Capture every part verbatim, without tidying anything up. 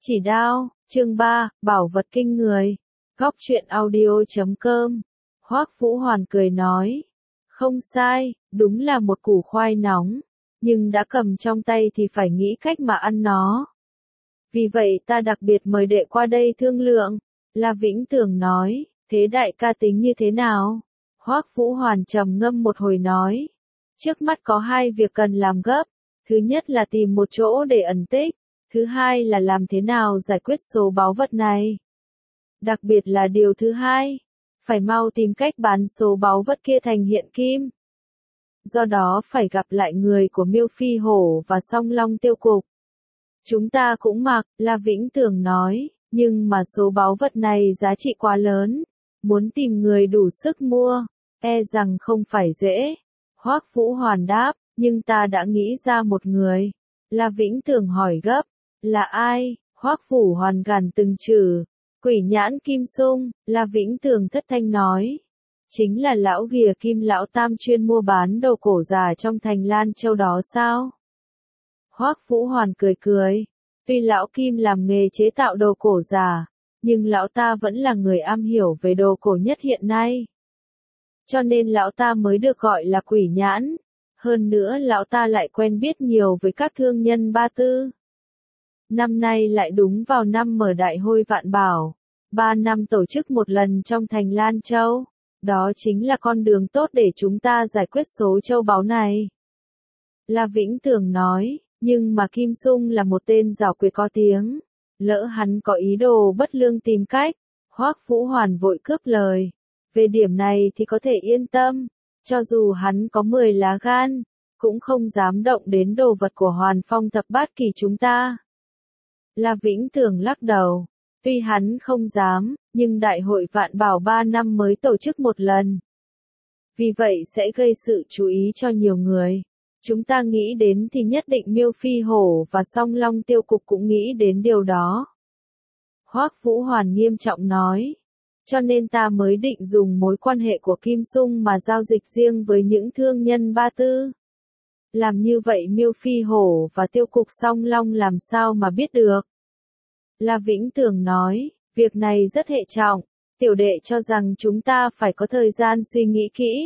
Chỉ đao, chương ba, bảo vật kinh người. Góc truyện audio chấm com. Hoắc Vũ Hoàn cười nói. Không sai, đúng là một củ khoai nóng. Nhưng đã cầm trong tay thì phải nghĩ cách mà ăn nó. Vì vậy ta đặc biệt mời đệ qua đây thương lượng. La Vĩnh Tường nói, thế đại ca tính như thế nào? Hoắc Vũ Hoàn trầm ngâm một hồi nói. Trước mắt có hai việc cần làm gấp. Thứ nhất là tìm một chỗ để ẩn tích. Thứ hai là làm thế nào giải quyết số báu vật này. Đặc biệt là điều thứ hai, phải mau tìm cách bán số báu vật kia thành hiện kim. Do đó phải gặp lại người của Miêu Phi Hổ và Song Long Tiêu Cục. Chúng ta cũng mặc, La Vĩnh Tường nói, nhưng mà số báu vật này giá trị quá lớn, muốn tìm người đủ sức mua, e rằng không phải dễ. Hoắc Vũ Hoàn đáp, nhưng ta đã nghĩ ra một người. La Vĩnh Tường hỏi gấp, là ai? Hoắc Vũ Hoàn gằn từng chữ, Quỷ Nhãn Kim Sung. La Vĩnh Tường thất thanh nói, chính là lão ghìa Kim lão tam chuyên mua bán đồ cổ giả trong thành Lan Châu đó sao? Hoắc Vũ Hoàn cười cười, tuy lão Kim làm nghề chế tạo đồ cổ giả, nhưng lão ta vẫn là người am hiểu về đồ cổ nhất hiện nay. Cho nên lão ta mới được gọi là Quỷ Nhãn. Hơn nữa lão ta lại quen biết nhiều với các thương nhân Ba Tư. Năm nay lại đúng vào năm mở đại hội vạn bảo, ba năm tổ chức một lần trong thành Lan Châu. Đó chính là con đường tốt để chúng ta giải quyết số châu báu này. La Vĩnh Tường nói, nhưng mà Kim Sung là một tên giảo quyệt có tiếng. Lỡ hắn có ý đồ bất lương tìm cách. Hoắc Vũ Hoàn vội cướp lời. Về điểm này thì có thể yên tâm. Cho dù hắn có mười lá gan, cũng không dám động đến đồ vật của Hoàn Phong Thập Bát Kỳ chúng ta. La Vĩnh Tường lắc đầu. Tuy hắn không dám, nhưng đại hội vạn bảo ba năm mới tổ chức một lần. Vì vậy sẽ gây sự chú ý cho nhiều người. Chúng ta nghĩ đến thì nhất định Miêu Phi Hổ và Song Long Tiêu Cục cũng nghĩ đến điều đó. Hoắc Vũ Hoàn nghiêm trọng nói. Cho nên ta mới định dùng mối quan hệ của Kim Sung mà giao dịch riêng với những thương nhân Ba Tư. Làm như vậy Miêu Phi Hổ và Tiêu Cục Song Long làm sao mà biết được. La Vĩnh Tường nói, việc này rất hệ trọng, tiểu đệ cho rằng chúng ta phải có thời gian suy nghĩ kỹ.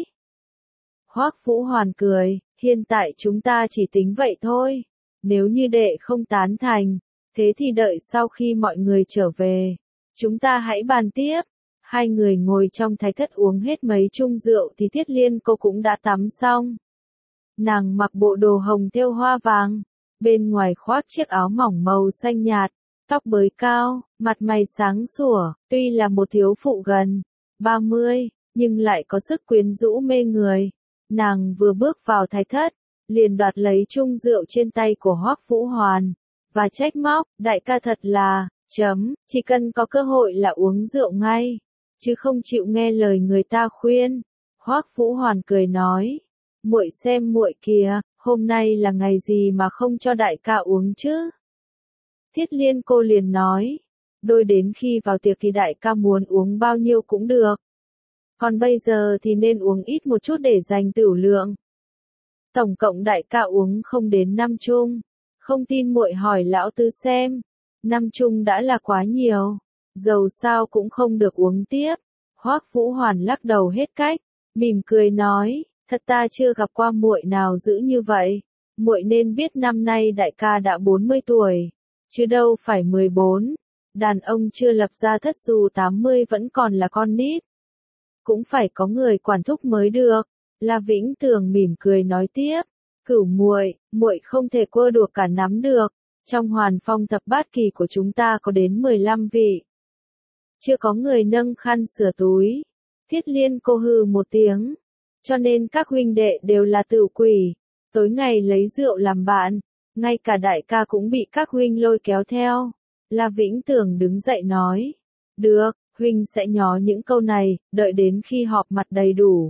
Hoắc Vũ Hoàn cười, hiện tại chúng ta chỉ tính vậy thôi. Nếu như đệ không tán thành, thế thì đợi sau khi mọi người trở về, chúng ta hãy bàn tiếp. Hai người ngồi trong thái thất uống hết mấy chung rượu thì Thiết Liên cô cũng đã tắm xong. Nàng mặc bộ đồ hồng thêu hoa vàng, bên ngoài khoác chiếc áo mỏng màu xanh nhạt, tóc bới cao, mặt mày sáng sủa, tuy là một thiếu phụ gần ba mươi, nhưng lại có sức quyến rũ mê người. Nàng vừa bước vào thái thất, liền đoạt lấy chung rượu trên tay của Hoắc Vũ Hoàn, và trách móc, đại ca thật là, chấm, chỉ cần có cơ hội là uống rượu ngay, chứ không chịu nghe lời người ta khuyên. Hoắc Vũ Hoàn cười nói, muội xem muội kìa, hôm nay là ngày gì mà không cho đại ca uống chứ? Thiết Liên cô liền nói, đôi đến khi vào tiệc thì đại ca muốn uống bao nhiêu cũng được. Còn bây giờ thì nên uống ít một chút để dành tửu lượng. Tổng cộng đại ca uống không đến năm chung. Không tin muội hỏi lão tứ xem. Năm chung đã là quá nhiều. Dầu sao cũng không được uống tiếp. Hoắc Vũ Hoàn lắc đầu hết cách, mỉm cười nói, thật ta chưa gặp qua muội nào dữ như vậy. Muội nên biết năm nay đại ca đã bốn mươi tuổi, chứ đâu phải mười bốn. Đàn ông chưa lập gia thất dù tám mươi vẫn còn là con nít. Cũng phải có người quản thúc mới được. La Vĩnh Tường mỉm cười nói tiếp, cửu muội, muội không thể quơ đùa cả nắm được. Trong Hoàn Phong Thập Bát Kỳ của chúng ta có đến mười lăm vị. Chưa có người nâng khăn sửa túi. Thiết Liên cô hừ một tiếng. Cho nên các huynh đệ đều là tửu quỷ. Tối ngày lấy rượu làm bạn. Ngay cả đại ca cũng bị các huynh lôi kéo theo. La Vĩnh Tường đứng dậy nói. Được, huynh sẽ nhó những câu này, đợi đến khi họp mặt đầy đủ.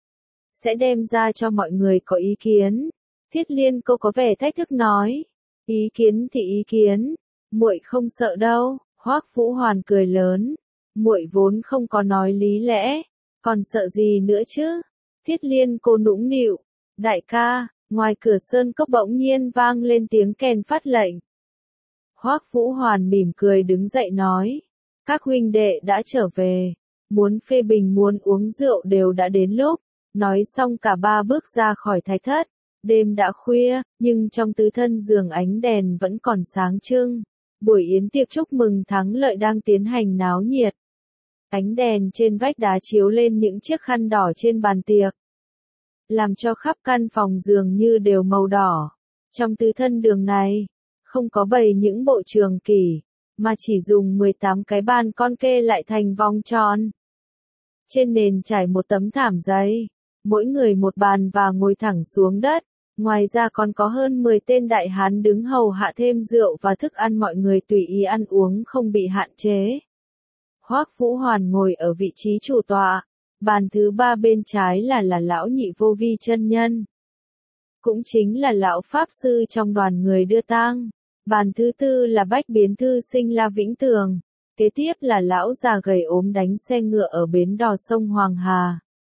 Sẽ đem ra cho mọi người có ý kiến. Thiết Liên cô có vẻ thách thức nói. Ý kiến thì ý kiến. Muội không sợ đâu. Hoắc Vũ Hoàn cười lớn. Muội vốn không có nói lý lẽ. Còn sợ gì nữa chứ? Thiết Liên cô nũng nịu. Đại ca, ngoài cửa sơn cốc bỗng nhiên vang lên tiếng kèn phát lệnh. Hoắc Vũ Hoàn mỉm cười đứng dậy nói, các huynh đệ đã trở về, muốn phê bình muốn uống rượu đều đã đến lúc. Nói xong cả ba bước ra khỏi thạch thất, đêm đã khuya, nhưng trong tứ thân giường ánh đèn vẫn còn sáng trưng. Buổi yến tiệc chúc mừng thắng lợi đang tiến hành náo nhiệt. Ánh đèn trên vách đá chiếu lên những chiếc khăn đỏ trên bàn tiệc, làm cho khắp căn phòng dường như đều màu đỏ. Trong tứ thân đường này, không có bày những bộ trường kỷ, mà chỉ dùng mười tám cái bàn con kê lại thành vòng tròn. Trên nền trải một tấm thảm dày, mỗi người một bàn và ngồi thẳng xuống đất. Ngoài ra còn có hơn mười tên đại hán đứng hầu hạ thêm rượu và thức ăn, mọi người tùy ý ăn uống không bị hạn chế. Hoắc Vũ Hoàn ngồi ở vị trí chủ tọa, bàn thứ ba bên trái là là lão nhị Vô Vi chân nhân, cũng chính là lão pháp sư trong đoàn người đưa tang. Bàn thứ tư là bách biến thư sinh La Vĩnh Tường, kế tiếp là lão già gầy ốm đánh xe ngựa ở bến đò sông Hoàng Hà.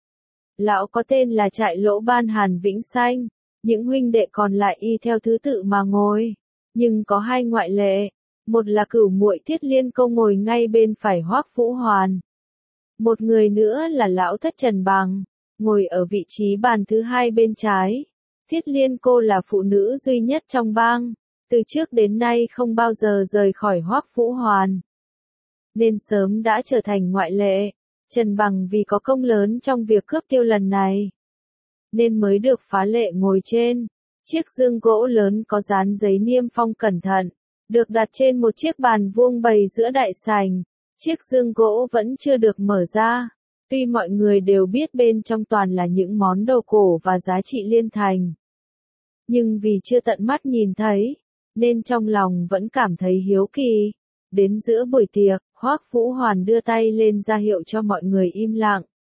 Lão có tên là Trại Lỗ Ban Hàn Vĩnh Xanh. Những huynh đệ còn lại y theo thứ tự mà ngồi, nhưng có hai ngoại lệ, một là cửu muội Thiết Liên Câu ngồi ngay bên phải Hoắc Vũ Hoàn. Một người nữa là lão thất Trần Bằng, ngồi ở vị trí bàn thứ hai bên trái. Thiết Liên Cô là phụ nữ duy nhất trong bang, từ trước đến nay không bao giờ rời khỏi Hoắc Vũ Hoàn, nên sớm đã trở thành ngoại lệ. Trần Bằng vì có công lớn trong việc cướp tiêu lần này, nên mới được phá lệ ngồi trên chiếc dương gỗ lớn có dán giấy niêm phong cẩn thận, được đặt trên một chiếc bàn vuông bày giữa đại sảnh. Chiếc dương gỗ vẫn chưa được mở ra, tuy mọi người đều biết bên trong toàn là những món đồ cổ và giá trị liên thành, nhưng vì chưa tận mắt nhìn thấy, nên trong lòng vẫn cảm thấy hiếu kỳ. Đến giữa buổi tiệc, Hoắc Vũ Hoàn đưa tay lên ra hiệu cho mọi người im lặng,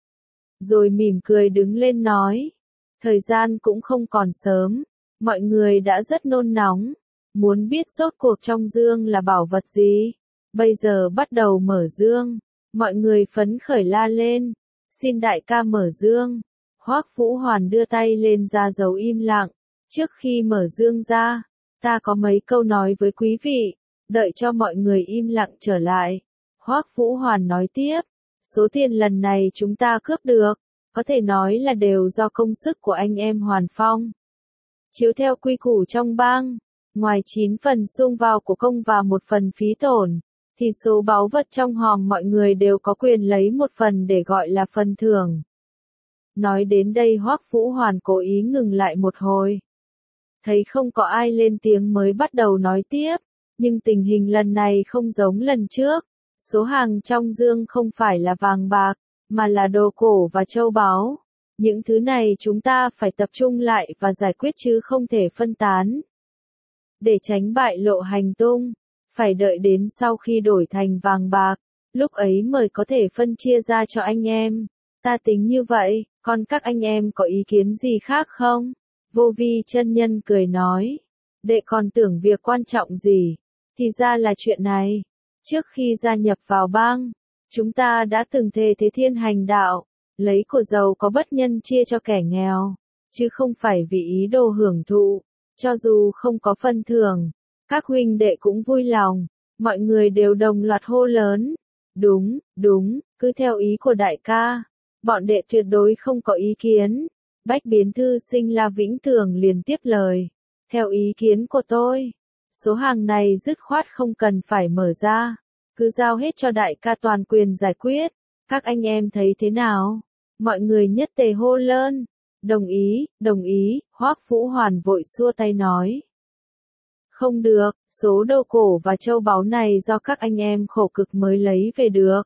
rồi mỉm cười đứng lên nói, thời gian cũng không còn sớm, mọi người đã rất nôn nóng, muốn biết rốt cuộc trong dương là bảo vật gì. Bây giờ bắt đầu mở dương. Mọi người phấn khởi la lên, xin đại ca mở dương. Hoắc Vũ Hoàn đưa tay lên ra dấu im lặng. Trước khi mở dương ra, ta có mấy câu nói với quý vị. Đợi cho mọi người im lặng trở lại, Hoắc Vũ Hoàn nói tiếp, số tiền lần này chúng ta cướp được, có thể nói là đều do công sức của anh em Hoàn Phong. Chiếu theo quy củ trong bang, ngoài chín phần xung vào của công và một phần phí tổn, thì số báu vật trong hòm mọi người đều có quyền lấy một phần để gọi là phần thưởng. Nói đến đây Hoắc Vũ Hoàn cố ý ngừng lại một hồi. Thấy không có ai lên tiếng mới bắt đầu nói tiếp, nhưng tình hình lần này không giống lần trước. Số hàng trong dương không phải là vàng bạc, mà là đồ cổ và châu báu. Những thứ này chúng ta phải tập trung lại và giải quyết chứ không thể phân tán. Để tránh bại lộ hành tung, phải đợi đến sau khi đổi thành vàng bạc, lúc ấy mới có thể phân chia ra cho anh em. Ta tính như vậy, còn các anh em có ý kiến gì khác không? Vô Vi chân nhân cười nói, đệ còn tưởng việc quan trọng gì, thì ra là chuyện này. Trước khi gia nhập vào bang, chúng ta đã từng thề thế thiên hành đạo, lấy của giàu có bất nhân chia cho kẻ nghèo, chứ không phải vì ý đồ hưởng thụ. Cho dù không có phân thưởng, các huynh đệ cũng vui lòng. Mọi người đều đồng loạt hô lớn, đúng, đúng, cứ theo ý của đại ca, bọn đệ tuyệt đối không có ý kiến. Bách biến thư sinh La Vĩnh Tường liền tiếp lời, theo ý kiến của tôi, số hàng này dứt khoát không cần phải mở ra, cứ giao hết cho đại ca toàn quyền giải quyết. Các anh em thấy thế nào? Mọi người nhất tề hô lớn, đồng ý, đồng ý. Hoắc Vũ Hoàn vội xua tay nói, không được, số đồ cổ và châu báu này do các anh em khổ cực mới lấy về được.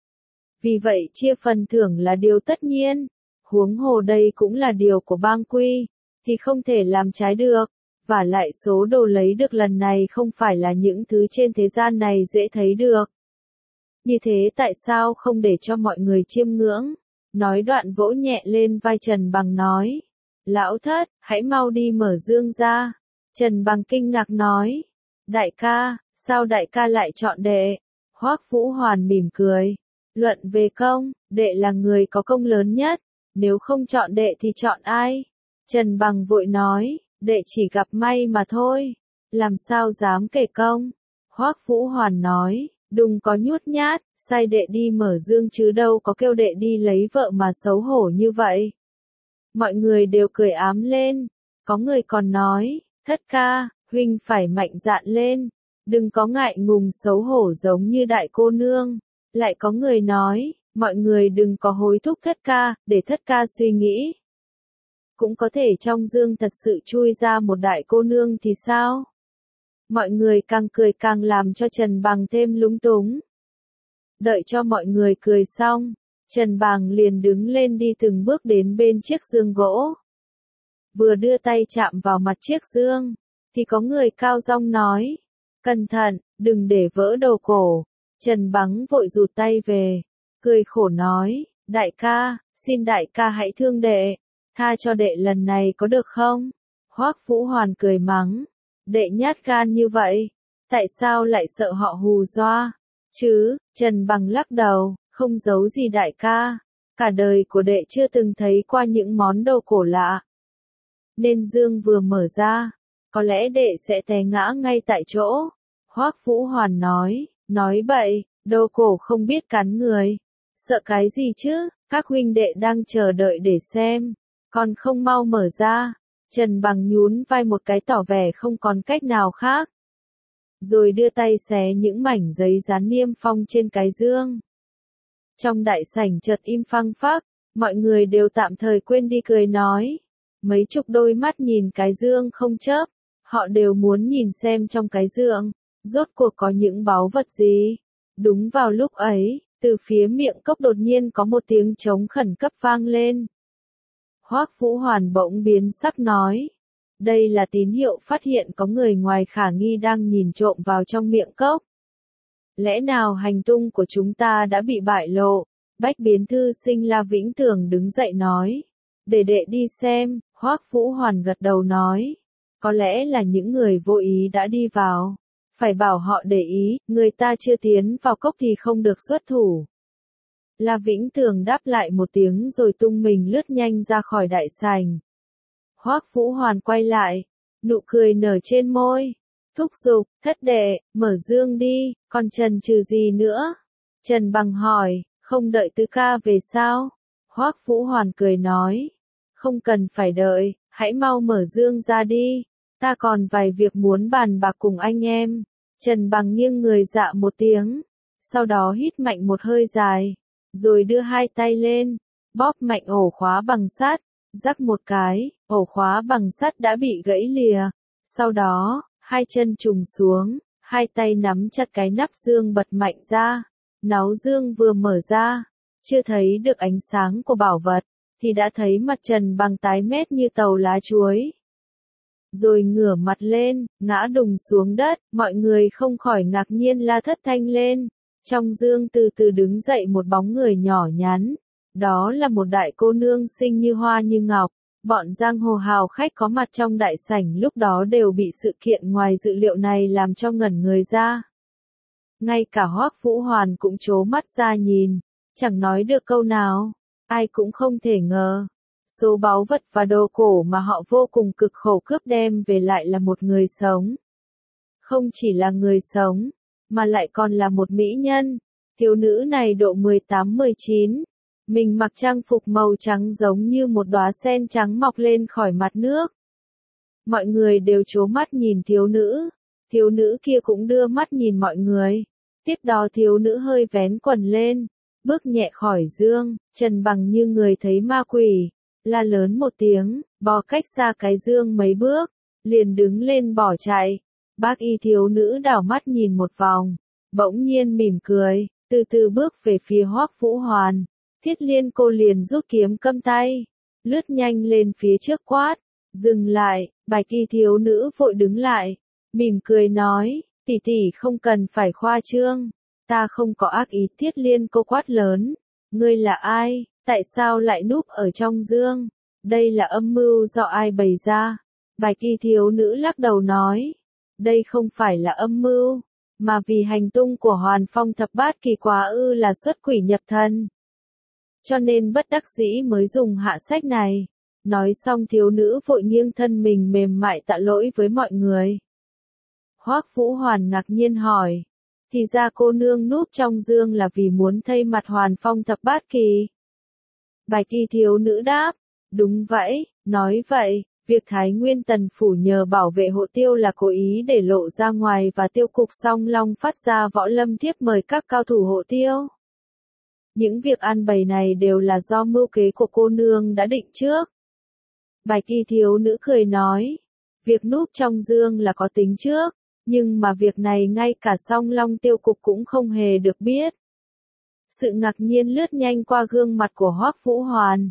Vì vậy chia phần thưởng là điều tất nhiên, huống hồ đây cũng là điều của bang quy, thì không thể làm trái được. Và lại số đồ lấy được lần này không phải là những thứ trên thế gian này dễ thấy được. Như thế tại sao không để cho mọi người chiêm ngưỡng? Nói đoạn vỗ nhẹ lên vai Trần Bằng nói, lão thất, hãy mau đi mở dương ra. Trần Bằng kinh ngạc nói, đại ca, sao đại ca lại chọn đệ? Hoắc Vũ Hoàn mỉm cười, luận về công, đệ là người có công lớn nhất, nếu không chọn đệ thì chọn ai? Trần Bằng vội nói, đệ chỉ gặp may mà thôi, làm sao dám kể công, Hoắc Vũ Hoàn nói, đừng có nhút nhát, sai đệ đi mở dương chứ đâu có kêu đệ đi lấy vợ mà xấu hổ như vậy. Mọi người đều cười ám lên, có người còn nói, thất ca, huynh phải mạnh dạn lên, đừng có ngại ngùng xấu hổ giống như đại cô nương. Lại có người nói, mọi người đừng có hối thúc thất ca, để thất ca suy nghĩ. Cũng có thể trong dương thật sự chui ra một đại cô nương thì sao? Mọi người càng cười càng làm cho Trần Bằng thêm lúng túng. Đợi cho mọi người cười xong, Trần Bằng liền đứng lên đi từng bước đến bên chiếc dương gỗ. Vừa đưa tay chạm vào mặt chiếc dương, thì có người cao giọng nói, cẩn thận, đừng để vỡ đầu cổ. Trần Bằng vội rụt tay về, cười khổ nói, đại ca, xin đại ca hãy thương đệ, tha cho đệ lần này có được không? Hoắc Vũ Hoàn cười mắng, đệ nhát gan như vậy, tại sao lại sợ họ hù dọa? Chứ, Trần Bằng lắc đầu, không giấu gì đại ca, cả đời của đệ chưa từng thấy qua những món đồ cổ lạ. Nên dương vừa mở ra, có lẽ đệ sẽ té ngã ngay tại chỗ. Hoắc Vũ Hoàn nói, nói bậy, đồ cổ không biết cắn người. Sợ cái gì chứ, các huynh đệ đang chờ đợi để xem, còn không mau mở ra. Trần Bằng nhún vai một cái tỏ vẻ không còn cách nào khác. Rồi đưa tay xé những mảnh giấy dán niêm phong trên cái dương. Trong đại sảnh chợt im phăng phắc, mọi người đều tạm thời quên đi cười nói. Mấy chục đôi mắt nhìn cái dương không chớp, họ đều muốn nhìn xem trong cái dương, rốt cuộc có những báu vật gì. Đúng vào lúc ấy, từ phía miệng cốc đột nhiên có một tiếng trống khẩn cấp vang lên. Hoắc Vũ Hoàn bỗng biến sắc nói, đây là tín hiệu phát hiện có người ngoài khả nghi đang nhìn trộm vào trong miệng cốc. Lẽ nào hành tung của chúng ta đã bị bại lộ? Bách Biến Thư Sinh La Vĩnh Tường đứng dậy nói, để đệ đi xem. Hoắc Vũ Hoàn gật đầu nói, có lẽ là những người vô ý đã đi vào, phải bảo họ để ý, người ta chưa tiến vào cốc thì không được xuất thủ. La Vĩnh Tường đáp lại một tiếng rồi tung mình lướt nhanh ra khỏi đại sảnh. Hoắc Vũ Hoàn quay lại, nụ cười nở trên môi, thúc giục, thất đệ, mở dương đi, còn chần chừ gì nữa? Trần Bằng hỏi, không đợi tứ ca về sao? Hoắc Vũ Hoàn cười nói, không cần phải đợi, hãy mau mở dương ra đi, ta còn vài việc muốn bàn bạc cùng anh em. Trần Bằng nghiêng người dạ một tiếng, sau đó hít mạnh một hơi dài, rồi đưa hai tay lên, bóp mạnh ổ khóa bằng sắt, rắc một cái, ổ khóa bằng sắt đã bị gãy lìa. Sau đó, hai chân trùng xuống, hai tay nắm chặt cái nắp dương bật mạnh ra. Náo dương vừa mở ra, chưa thấy được ánh sáng của bảo vật, thì đã thấy mặt Trần Bằng tái mét như tàu lá chuối. Rồi ngửa mặt lên, ngã đùng xuống đất, mọi người không khỏi ngạc nhiên la thất thanh lên. Trong dương từ từ đứng dậy một bóng người nhỏ nhắn, đó là một đại cô nương xinh như hoa như ngọc. Bọn giang hồ hào khách có mặt trong đại sảnh lúc đó đều bị sự kiện ngoài dự liệu này làm cho ngẩn người ra. Ngay cả Hoắc Vũ Hoàn cũng trố mắt ra nhìn, chẳng nói được câu nào. Ai cũng không thể ngờ, số báu vật và đồ cổ mà họ vô cùng cực khổ cướp đem về lại là một người sống. Không chỉ là người sống, mà lại còn là một mỹ nhân. Thiếu nữ này độ mười tám mười chín, mình mặc trang phục màu trắng giống như một đóa sen trắng mọc lên khỏi mặt nước. Mọi người đều trố mắt nhìn thiếu nữ, thiếu nữ kia cũng đưa mắt nhìn mọi người. Tiếp đó thiếu nữ hơi vén quần lên, bước nhẹ khỏi dương. Trần Bằng như người thấy ma quỷ, la lớn một tiếng, bò cách xa cái dương mấy bước, liền đứng lên bỏ chạy. Bác y thiếu nữ đảo mắt nhìn một vòng, bỗng nhiên mỉm cười, từ từ bước về phía Hoắc Vũ Hoàn. Thiết Liên cô liền rút kiếm câm tay, lướt nhanh lên phía trước quát, dừng lại. Bạch y thiếu nữ vội đứng lại, mỉm cười nói, tỷ tỷ không cần phải khoa trương, ta không có ác ý. Thiết Liên cô quát lớn, ngươi là ai, tại sao lại núp ở trong dương, đây là âm mưu do ai bày ra? Bạch y thiếu nữ lắc đầu nói, đây không phải là âm mưu, mà vì hành tung của Hoàn Phong thập bát kỳ quá ư là xuất quỷ nhập thần. Cho nên bất đắc dĩ mới dùng hạ sách này. Nói xong thiếu nữ vội nghiêng thân mình mềm mại tạ lỗi với mọi người. Hoắc Vũ Hoàn ngạc nhiên hỏi. Thì ra cô nương núp trong dương là vì muốn thay mặt Hoàn Phong thập bát kỳ. Bạch y thiếu nữ đáp. Đúng vậy, nói vậy, việc Thái Nguyên Tần Phủ nhờ bảo vệ hộ tiêu là cố ý để lộ ra ngoài và tiêu cục Song Long phát ra võ lâm thiếp mời các cao thủ hộ tiêu. Những việc ăn bày này đều là do mưu kế của cô nương đã định trước. Bạch y thiếu nữ cười nói. Việc núp trong dương là có tính trước, nhưng mà việc này ngay cả Song Long tiêu cục cũng không hề được biết. Sự ngạc nhiên lướt nhanh qua gương mặt của Hoắc Vũ Hoàn.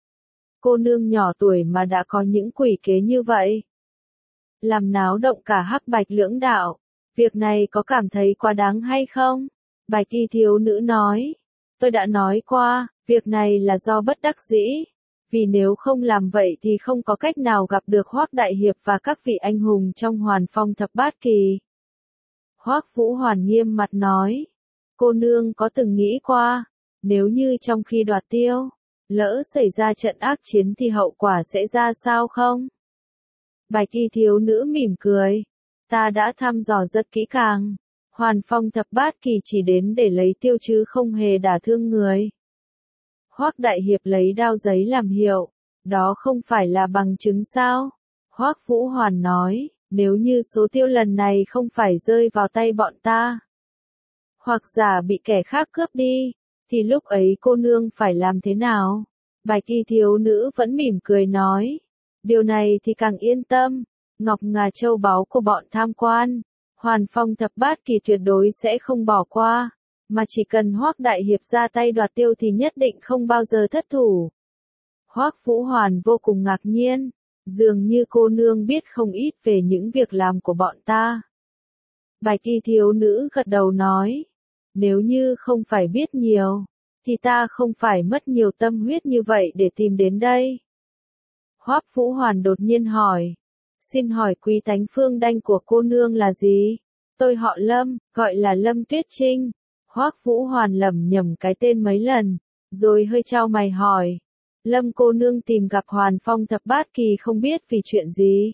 Cô nương nhỏ tuổi mà đã có những quỷ kế như vậy. Làm náo động cả hắc bạch lưỡng đạo. Việc này có cảm thấy quá đáng hay không? Bạch y thiếu nữ nói. Tôi đã nói qua, việc này là do bất đắc dĩ. Vì nếu không làm vậy thì không có cách nào gặp được Hoắc Đại Hiệp và các vị anh hùng trong Hoàn Phong thập bát kỳ. Hoắc Vũ Hoàn nghiêm mặt nói. Cô nương có từng nghĩ qua, nếu như trong khi đoạt tiêu, lỡ xảy ra trận ác chiến thì hậu quả sẽ ra sao không? Bạch y thiếu nữ mỉm cười. Ta đã thăm dò rất kỹ càng. Hoàn Phong thập bát kỳ chỉ đến để lấy tiêu chứ không hề đả thương người. Hoắc Đại Hiệp lấy đao giấy làm hiệu. Đó không phải là bằng chứng sao? Hoắc Vũ Hoàn nói, nếu như số tiêu lần này không phải rơi vào tay bọn ta, hoặc giả bị kẻ khác cướp đi, thì lúc ấy cô nương phải làm thế nào? Bạch y thiếu nữ vẫn mỉm cười nói. Điều này thì càng yên tâm. Ngọc ngà châu báu của bọn tham quan, Hoàn Phong thập bát kỳ tuyệt đối sẽ không bỏ qua. Mà chỉ cần Hoắc Đại Hiệp ra tay đoạt tiêu thì nhất định không bao giờ thất thủ. Hoắc Vũ Hoàn vô cùng ngạc nhiên. Dường như cô nương biết không ít về những việc làm của bọn ta. Bạch y thiếu nữ gật đầu nói. Nếu như không phải biết nhiều, thì ta không phải mất nhiều tâm huyết như vậy để tìm đến đây. Hoắc Vũ Hoàn đột nhiên hỏi. Xin hỏi quý tánh phương đanh của cô nương là gì? Tôi họ Lâm, gọi là Lâm Tuyết Trinh. Hoắc Vũ Hoàn lẩm nhẩm cái tên mấy lần, rồi hơi chau mày hỏi. Lâm cô nương tìm gặp Hoàn Phong thập bát kỳ không biết vì chuyện gì?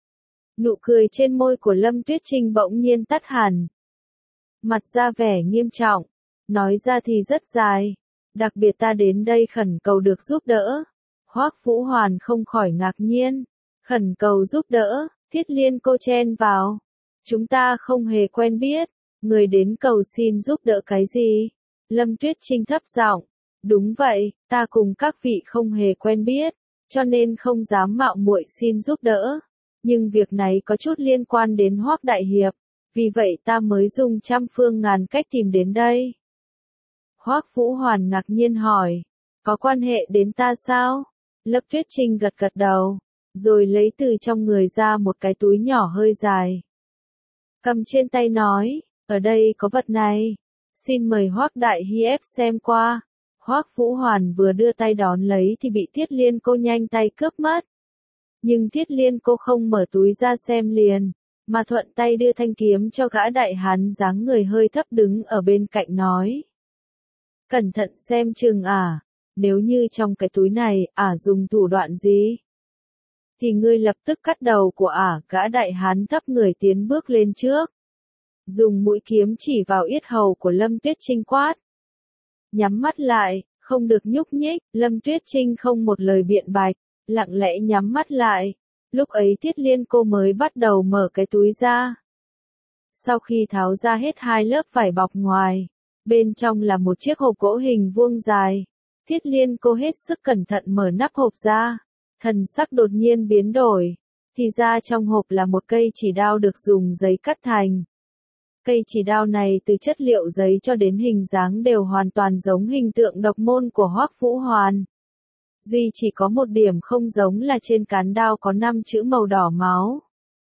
Nụ cười trên môi của Lâm Tuyết Trinh bỗng nhiên tắt hẳn. Mặt ra vẻ nghiêm trọng, nói ra thì rất dài. Đặc biệt ta đến đây khẩn cầu được giúp đỡ. Hoắc Vũ Hoàn không khỏi ngạc nhiên. Khẩn cầu giúp đỡ, Thiết Liên cô chen vào. Chúng ta không hề quen biết. Người đến cầu xin giúp đỡ cái gì? Lâm Tuyết Trinh thấp giọng. Đúng vậy, ta cùng các vị không hề quen biết, cho nên không dám mạo muội xin giúp đỡ. Nhưng việc này có chút liên quan đến Hoắc Đại Hiệp, vì vậy ta mới dùng trăm phương ngàn cách tìm đến đây. Hoắc Vũ Hoàn ngạc nhiên hỏi, có quan hệ đến ta sao? Lâm Tuyết Trinh gật gật đầu, rồi lấy từ trong người ra một cái túi nhỏ hơi dài. Cầm trên tay nói, ở đây có vật này, xin mời Hoắc Đại Hiệp xem qua. Hoắc Vũ Hoàn vừa đưa tay đón lấy thì bị Thiết Liên cô nhanh tay cướp mất. Nhưng Thiết Liên cô không mở túi ra xem liền, mà thuận tay đưa thanh kiếm cho gã đại hán dáng người hơi thấp đứng ở bên cạnh nói. Cẩn thận xem chừng à, nếu như trong cái túi này ả dùng thủ đoạn gì, thì ngươi lập tức cắt đầu của ả. Gã đại hán thấp người tiến bước lên trước, dùng mũi kiếm chỉ vào yết hầu của Lâm Tuyết Trinh quát. Nhắm mắt lại, không được nhúc nhích. Lâm Tuyết Trinh không một lời biện bạch, lặng lẽ nhắm mắt lại. Lúc ấy Thiết Liên cô mới bắt đầu mở cái túi ra. Sau khi tháo ra hết hai lớp vải bọc ngoài, bên trong là một chiếc hộp gỗ hình vuông dài. Thiết Liên cô hết sức cẩn thận mở nắp hộp ra, thần sắc đột nhiên biến đổi. Thì ra trong hộp là một cây chỉ đao được dùng giấy cắt thành. Cây chỉ đao này từ chất liệu giấy cho đến hình dáng đều hoàn toàn giống hình tượng độc môn của Hoắc Vũ Hoàn. Duy chỉ có một điểm không giống là trên cán đao có năm chữ màu đỏ máu.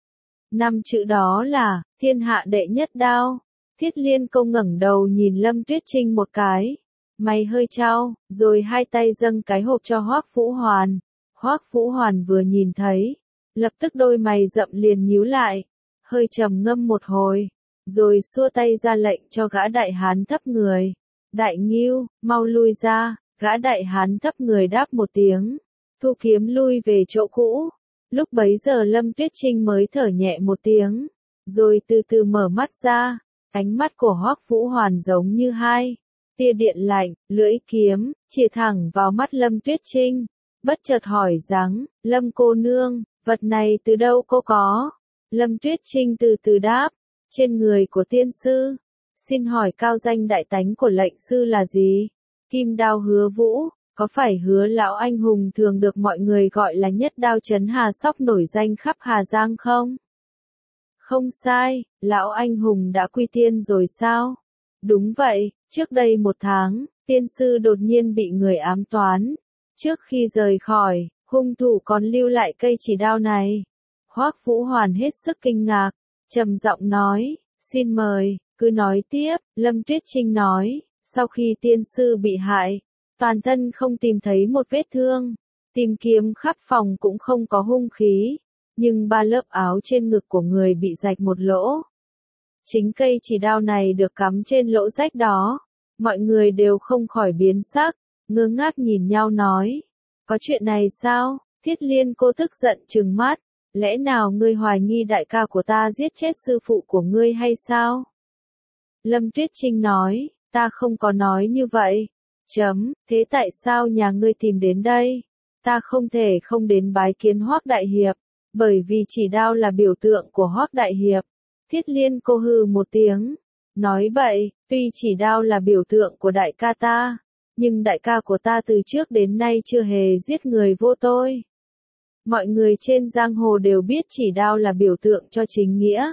Năm chữ đó là, thiên hạ đệ nhất đao. Thiết Liên cô ngẩng đầu nhìn Lâm Tuyết Trinh một cái. Mày hơi chau, rồi hai tay dâng cái hộp cho Hoắc Vũ Hoàn. Hoắc Vũ Hoàn vừa nhìn thấy, lập tức đôi mày rậm liền nhíu lại, hơi trầm ngâm một hồi, rồi xua tay ra lệnh cho gã đại hán thấp người. Đại Ngưu, mau lui ra. Gã đại hán thấp người đáp một tiếng, thu kiếm lui về chỗ cũ. Lúc bấy giờ Lâm Tuyết Trinh mới thở nhẹ một tiếng, rồi từ từ mở mắt ra, ánh mắt của Hoắc Vũ Hoàn giống như hai tia điện lạnh, lưỡi kiếm, chĩa thẳng vào mắt Lâm Tuyết Trinh, bất chợt hỏi rằng, Lâm cô nương, vật này từ đâu cô có? Lâm Tuyết Trinh từ từ đáp, trên người của tiên sư. Xin hỏi cao danh đại tánh của lệnh sư là gì? Kim Đao Hứa Vũ, có phải Hứa lão anh hùng thường được mọi người gọi là nhất đao chấn Hà Sóc nổi danh khắp Hà Giang không? Không sai, lão anh hùng đã quy tiên rồi sao? Đúng vậy, trước đây một tháng, tiên sư đột nhiên bị người ám toán. Trước khi rời khỏi, hung thủ còn lưu lại cây chỉ đao này. Hoắc Vũ Hoàn hết sức kinh ngạc, trầm giọng nói, xin mời, cứ nói tiếp. Lâm Tuyết Trinh nói, sau khi tiên sư bị hại, toàn thân không tìm thấy một vết thương, tìm kiếm khắp phòng cũng không có hung khí, nhưng ba lớp áo trên ngực của người bị rạch một lỗ. Chính cây chỉ đao này được cắm trên lỗ rách đó. Mọi người đều không khỏi biến sắc, ngơ ngác nhìn nhau nói, có chuyện này sao? Thiết Liên cô tức giận trừng mắt, lẽ nào ngươi hoài nghi đại ca của ta giết chết sư phụ của ngươi hay sao? Lâm Tuyết Trinh nói, ta không có nói như vậy. Chấm, thế tại sao nhà ngươi tìm đến đây? Ta không thể không đến bái kiến Hoắc đại hiệp, bởi vì chỉ đao là biểu tượng của Hoắc đại hiệp. Thiết Liên cô hừ một tiếng, nói bậy, tuy chỉ đao là biểu tượng của đại ca ta, nhưng đại ca của ta từ trước đến nay chưa hề giết người vô tội. Mọi người trên giang hồ đều biết chỉ đao là biểu tượng cho chính nghĩa.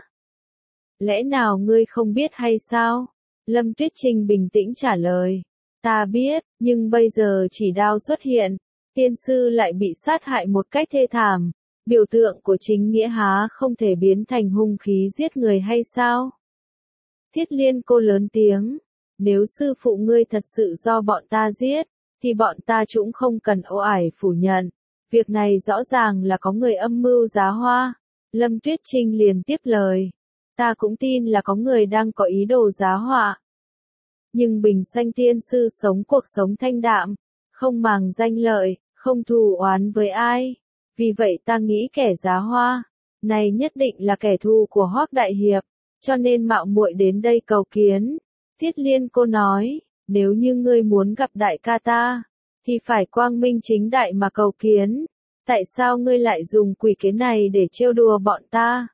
Lẽ nào ngươi không biết hay sao? Lâm Tuyết Trinh bình tĩnh trả lời, ta biết, nhưng bây giờ chỉ đao xuất hiện, tiên sư lại bị sát hại một cách thê thảm. Biểu tượng của chính nghĩa há không thể biến thành hung khí giết người hay sao? Thiết Liên cô lớn tiếng, nếu sư phụ ngươi thật sự do bọn ta giết, thì bọn ta cũng không cần ồ ải phủ nhận. Việc này rõ ràng là có người âm mưu giá hoa. Lâm Tuyết Trinh liền tiếp lời, ta cũng tin là có người đang có ý đồ giá họa. Nhưng Bình Xanh tiên sư sống cuộc sống thanh đạm, không màng danh lợi, không thù oán với ai. Vì vậy ta nghĩ kẻ giá hoa này nhất định là kẻ thù của Hoắc đại hiệp, cho nên mạo muội đến đây cầu kiến. Thiết Liên cô nói, nếu như ngươi muốn gặp đại ca ta, thì phải quang minh chính đại mà cầu kiến. Tại sao ngươi lại dùng quỷ kế này để trêu đùa bọn ta?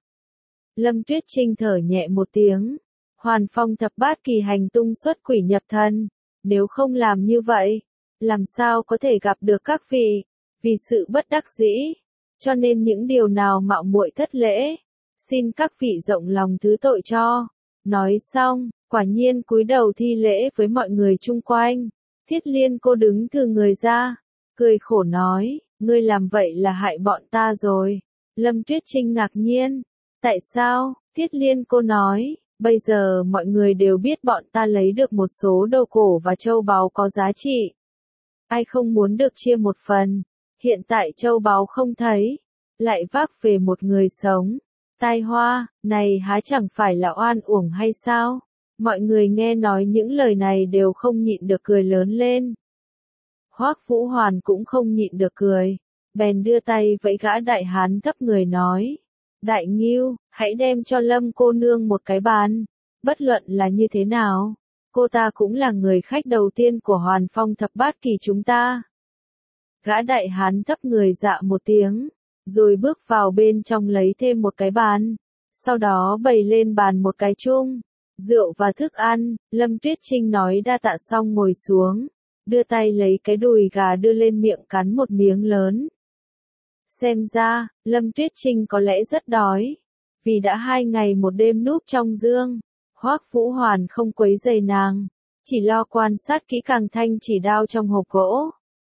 Lâm Tuyết Trinh thở nhẹ một tiếng, Hoàn Phong thập bát kỳ hành tung xuất quỷ nhập thần, nếu không làm như vậy, làm sao có thể gặp được các vị? Vì sự bất đắc dĩ, cho nên những điều nào mạo muội thất lễ, xin các vị rộng lòng thứ tội cho. Nói xong, quả nhiên cúi đầu thi lễ với mọi người chung quanh. Thiết Liên cô đứng thừ người ra, cười khổ nói, ngươi làm vậy là hại bọn ta rồi. Lâm Tuyết Trinh ngạc nhiên, tại sao? Thiết Liên cô nói, bây giờ mọi người đều biết bọn ta lấy được một số đồ cổ và châu báu có giá trị. Ai không muốn được chia một phần? Hiện tại châu báu không thấy, lại vác về một người sống. Tai hoa, này há chẳng phải là oan uổng hay sao? Mọi người nghe nói những lời này đều không nhịn được cười lớn lên. Hoắc Vũ Hoàn cũng không nhịn được cười, bèn đưa tay vẫy gã đại hán thấp người nói, Đại Ngưu, hãy đem cho Lâm cô nương một cái bàn. Bất luận là như thế nào, cô ta cũng là người khách đầu tiên của Hoàn Phong thập bát kỳ chúng ta. Gã đại hán thấp người dạ một tiếng, rồi bước vào bên trong lấy thêm một cái bàn, sau đó bày lên bàn một cái chung, rượu và thức ăn. Lâm Tuyết Trinh nói đa tạ xong ngồi xuống, đưa tay lấy cái đùi gà đưa lên miệng cắn một miếng lớn. Xem ra, Lâm Tuyết Trinh có lẽ rất đói, vì đã hai ngày một đêm núp trong giường. Hoắc Vũ Hoàn không quấy rầy nàng, chỉ lo quan sát kỹ càng thanh chỉ đao trong hộp gỗ.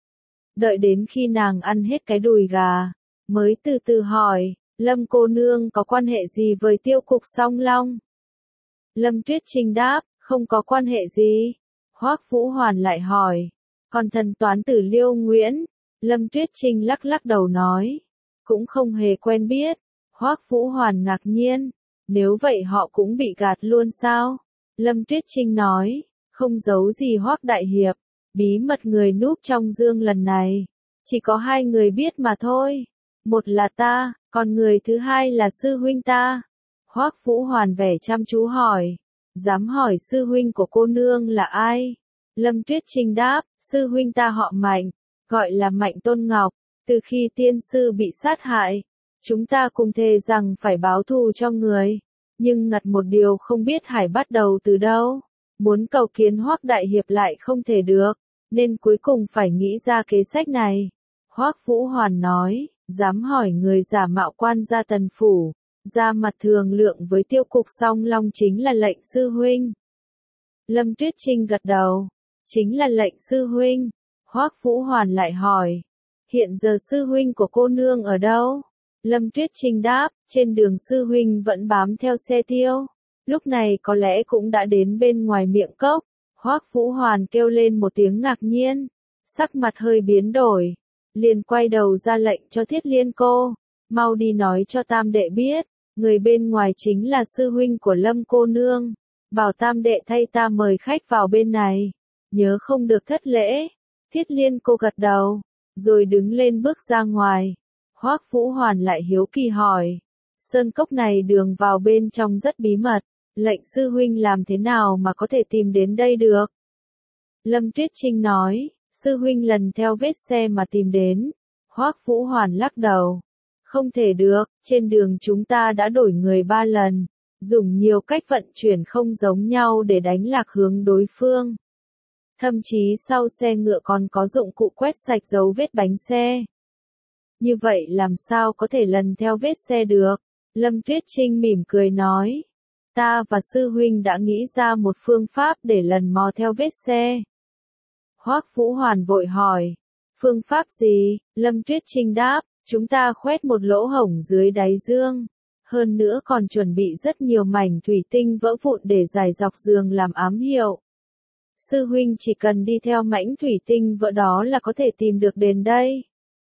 Đợi đến khi nàng ăn hết cái đùi gà, mới từ từ hỏi, Lâm cô nương có quan hệ gì với Tiêu Cục Song Long? Lâm Tuyết Trinh đáp, không có quan hệ gì. Hoắc Vũ Hoàn lại hỏi, còn thần toán tử Liêu Nguyễn? Lâm Tuyết Trinh lắc lắc đầu nói, cũng không hề quen biết. Hoắc Vũ Hoàn ngạc nhiên, nếu vậy họ cũng bị gạt luôn sao? Lâm Tuyết Trinh nói, không giấu gì Hoắc đại hiệp, bí mật người núp trong giường lần này, chỉ có hai người biết mà thôi. Một là ta, còn người thứ hai là sư huynh ta. Hoắc Vũ Hoàn vẻ chăm chú hỏi. Dám hỏi sư huynh của cô nương là ai? Lâm Tuyết Trinh đáp, sư huynh ta họ Mạnh, gọi là Mạnh Tôn Ngọc, từ khi tiên sư bị sát hại, chúng ta cùng thề rằng phải báo thù cho người, nhưng ngặt một điều không biết hải bắt đầu từ đâu, muốn cầu kiến Hoắc đại hiệp lại không thể được, nên cuối cùng phải nghĩ ra kế sách này. Hoắc Vũ Hoàn nói, dám hỏi người giả mạo quan gia Tần phủ, ra mặt thường lượng với tiêu cục Song Long chính là lệnh sư huynh. Lâm Tuyết Trinh gật đầu, chính là lệnh sư huynh. Hoắc Vũ Hoàn lại hỏi, hiện giờ sư huynh của cô nương ở đâu? Lâm Tuyết Trinh đáp, trên đường sư huynh vẫn bám theo xe tiêu, lúc này có lẽ cũng đã đến bên ngoài miệng cốc. Hoắc Vũ Hoàn kêu lên một tiếng ngạc nhiên, sắc mặt hơi biến đổi, liền quay đầu ra lệnh cho Thiết Liên cô, mau đi nói cho tam đệ biết, người bên ngoài chính là sư huynh của Lâm cô nương, bảo tam đệ thay ta mời khách vào bên này, nhớ không được thất lễ. Thiết Liên cô gật đầu, rồi đứng lên bước ra ngoài. Hoắc Vũ Hoàn lại hiếu kỳ hỏi, sơn cốc này đường vào bên trong rất bí mật, lệnh sư huynh làm thế nào mà có thể tìm đến đây được? Lâm Tuyết Trinh nói, sư huynh lần theo vết xe mà tìm đến. Hoắc Vũ Hoàn lắc đầu, không thể được, trên đường chúng ta đã đổi người ba lần, dùng nhiều cách vận chuyển không giống nhau để đánh lạc hướng đối phương. Thậm chí sau xe ngựa còn có dụng cụ quét sạch dấu vết bánh xe. Như vậy làm sao có thể lần theo vết xe được? Lâm Tuyết Trinh mỉm cười nói, ta và sư huynh đã nghĩ ra một phương pháp để lần mò theo vết xe. Hoắc Vũ Hoàn vội hỏi, phương pháp gì? Lâm Tuyết Trinh đáp, chúng ta khoét một lỗ hổng dưới đáy giường, hơn nữa còn chuẩn bị rất nhiều mảnh thủy tinh vỡ vụn để rải dọc giường làm ám hiệu. Sư huynh chỉ cần đi theo mảnh thủy tinh vỡ đó là có thể tìm được đến đây.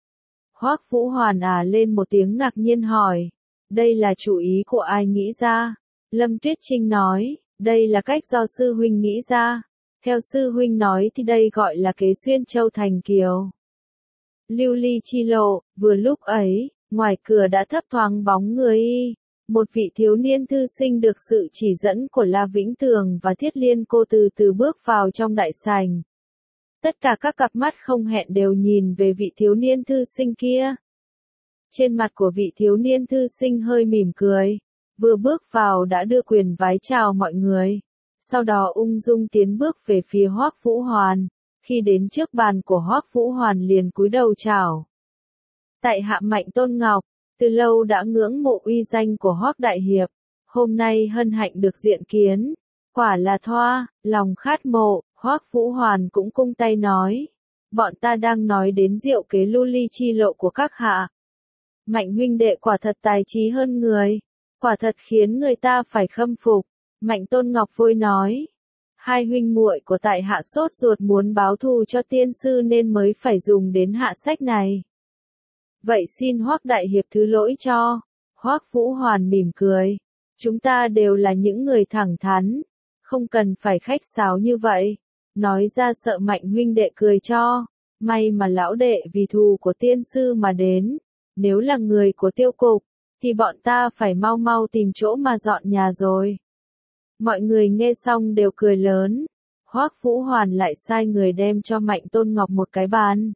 Hoắc Vũ Hoàn à lên một tiếng ngạc nhiên hỏi, đây là chủ ý của ai nghĩ ra? Lâm Tuyết Trinh nói, đây là cách do sư huynh nghĩ ra. Theo sư huynh nói thì đây gọi là kế xuyên châu thành kiều. Lưu ly chi lộ, vừa lúc ấy, ngoài cửa đã thấp thoáng bóng người y. Một vị thiếu niên thư sinh được sự chỉ dẫn của La Vĩnh Tường và Thiết Liên cô từ từ bước vào trong đại sảnh. Tất cả các cặp mắt không hẹn đều nhìn về vị thiếu niên thư sinh kia. Trên mặt của vị thiếu niên thư sinh hơi mỉm cười, vừa bước vào đã đưa quyền vái chào mọi người, sau đó ung dung tiến bước về phía Hoắc Vũ Hoàn, khi đến trước bàn của Hoắc Vũ Hoàn liền cúi đầu chào. Tại hạ Mạnh Tôn Ngọc, từ lâu đã ngưỡng mộ uy danh của Hoắc đại hiệp, hôm nay hân hạnh được diện kiến, quả là thoa, lòng khát mộ. Hoắc Vũ Hoàn cũng cung tay nói, bọn ta đang nói đến diệu kế lưu ly chi lộ của các hạ. Mạnh huynh đệ quả thật tài trí hơn người, quả thật khiến người ta phải khâm phục. Mạnh Tôn Ngọc vui nói, hai huynh muội của tại hạ sốt ruột muốn báo thù cho tiên sư nên mới phải dùng đến hạ sách này. Vậy xin Hoắc đại hiệp thứ lỗi cho. Hoắc Vũ Hoàn mỉm cười, chúng ta đều là những người thẳng thắn, không cần phải khách sáo như vậy. Nói ra sợ Mạnh huynh đệ cười cho, may mà lão đệ vì thù của tiên sư mà đến, nếu là người của tiêu cục, thì bọn ta phải mau mau tìm chỗ mà dọn nhà rồi. Mọi người nghe xong đều cười lớn, Hoắc Vũ Hoàn lại sai người đem cho Mạnh Tôn Ngọc một cái bàn.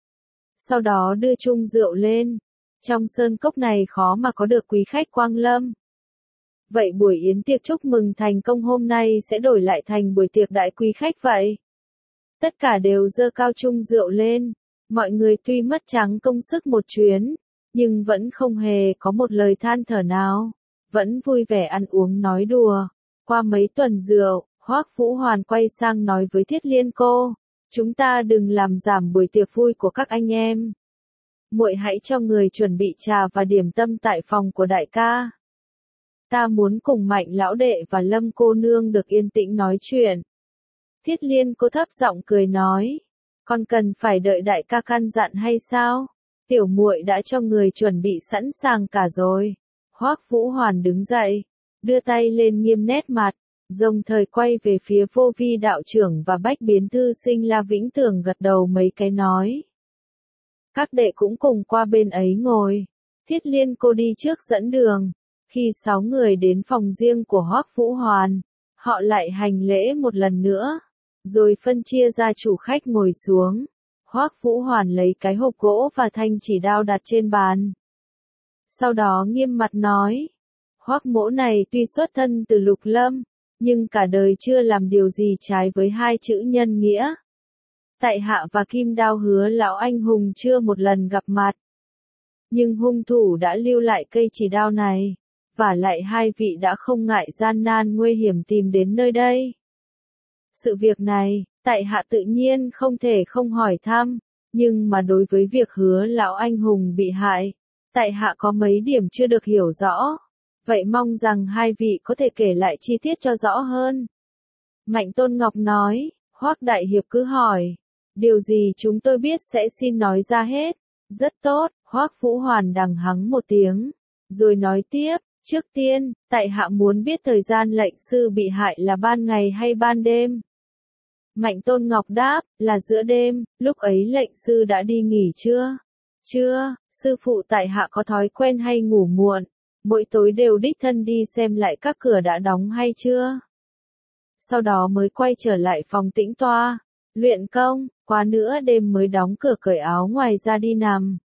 Sau đó đưa chung rượu lên, trong sơn cốc này khó mà có được quý khách quang lâm. Vậy buổi yến tiệc chúc mừng thành công hôm nay sẽ đổi lại thành buổi tiệc đại quý khách vậy. Tất cả đều giơ cao chung rượu lên, mọi người tuy mất trắng công sức một chuyến, nhưng vẫn không hề có một lời than thở nào, vẫn vui vẻ ăn uống nói đùa. Qua mấy tuần rượu, Hoắc Vũ Hoàn quay sang nói với Thiết Liên cô, chúng ta đừng làm giảm buổi tiệc vui của các anh em. Muội hãy cho người chuẩn bị trà và điểm tâm tại phòng của đại ca. Ta muốn cùng Mạnh lão đệ và Lâm cô nương được yên tĩnh nói chuyện. Thiết Liên cô thấp giọng cười nói, con cần phải đợi đại ca căn dặn hay sao? Tiểu muội đã cho người chuẩn bị sẵn sàng cả rồi. Hoắc Vũ Hoàn đứng dậy, đưa tay lên nghiêm nét mặt, đồng thời quay về phía Vô Vi đạo trưởng và Bách Biến thư sinh La Vĩnh Tường gật đầu mấy cái nói. Các đệ cũng cùng qua bên ấy ngồi. Thiết Liên cô đi trước dẫn đường, Khi sáu người đến phòng riêng của Hoắc Vũ Hoàn, họ lại hành lễ một lần nữa, rồi phân chia ra chủ khách ngồi xuống. Hoắc Vũ Hoàn lấy cái hộp gỗ và thanh chỉ đao đặt trên bàn. Sau đó nghiêm mặt nói, Hoắc mỗ này tuy xuất thân từ Lục Lâm, nhưng cả đời chưa làm điều gì trái với hai chữ nhân nghĩa. Tại hạ và Kim Đao hứa lão anh hùng chưa một lần gặp mặt. Nhưng hung thủ đã lưu lại cây chỉ đao này, và lại hai vị đã không ngại gian nan nguy hiểm tìm đến nơi đây. Sự việc này, tại hạ tự nhiên không thể không hỏi thăm, nhưng mà đối với việc hứa lão anh hùng bị hại, tại hạ có mấy điểm chưa được hiểu rõ. Vậy mong rằng hai vị có thể kể lại chi tiết cho rõ hơn. Mạnh Tôn Ngọc nói, Hoắc đại hiệp cứ hỏi. Điều gì chúng tôi biết sẽ xin nói ra hết. Rất tốt, Hoắc Vũ Hoàn đằng hắng một tiếng. Rồi nói tiếp, trước tiên, tại hạ muốn biết thời gian lệnh sư bị hại là ban ngày hay ban đêm. Mạnh Tôn Ngọc đáp, là giữa đêm, lúc ấy lệnh sư đã đi nghỉ chưa? Chưa, sư phụ tại hạ có thói quen hay ngủ muộn. Mỗi tối đều đích thân đi xem lại các cửa đã đóng hay chưa. Sau đó mới quay trở lại phòng tĩnh toa, luyện công, quá nữa đêm mới đóng cửa cởi áo ngoài ra đi nằm.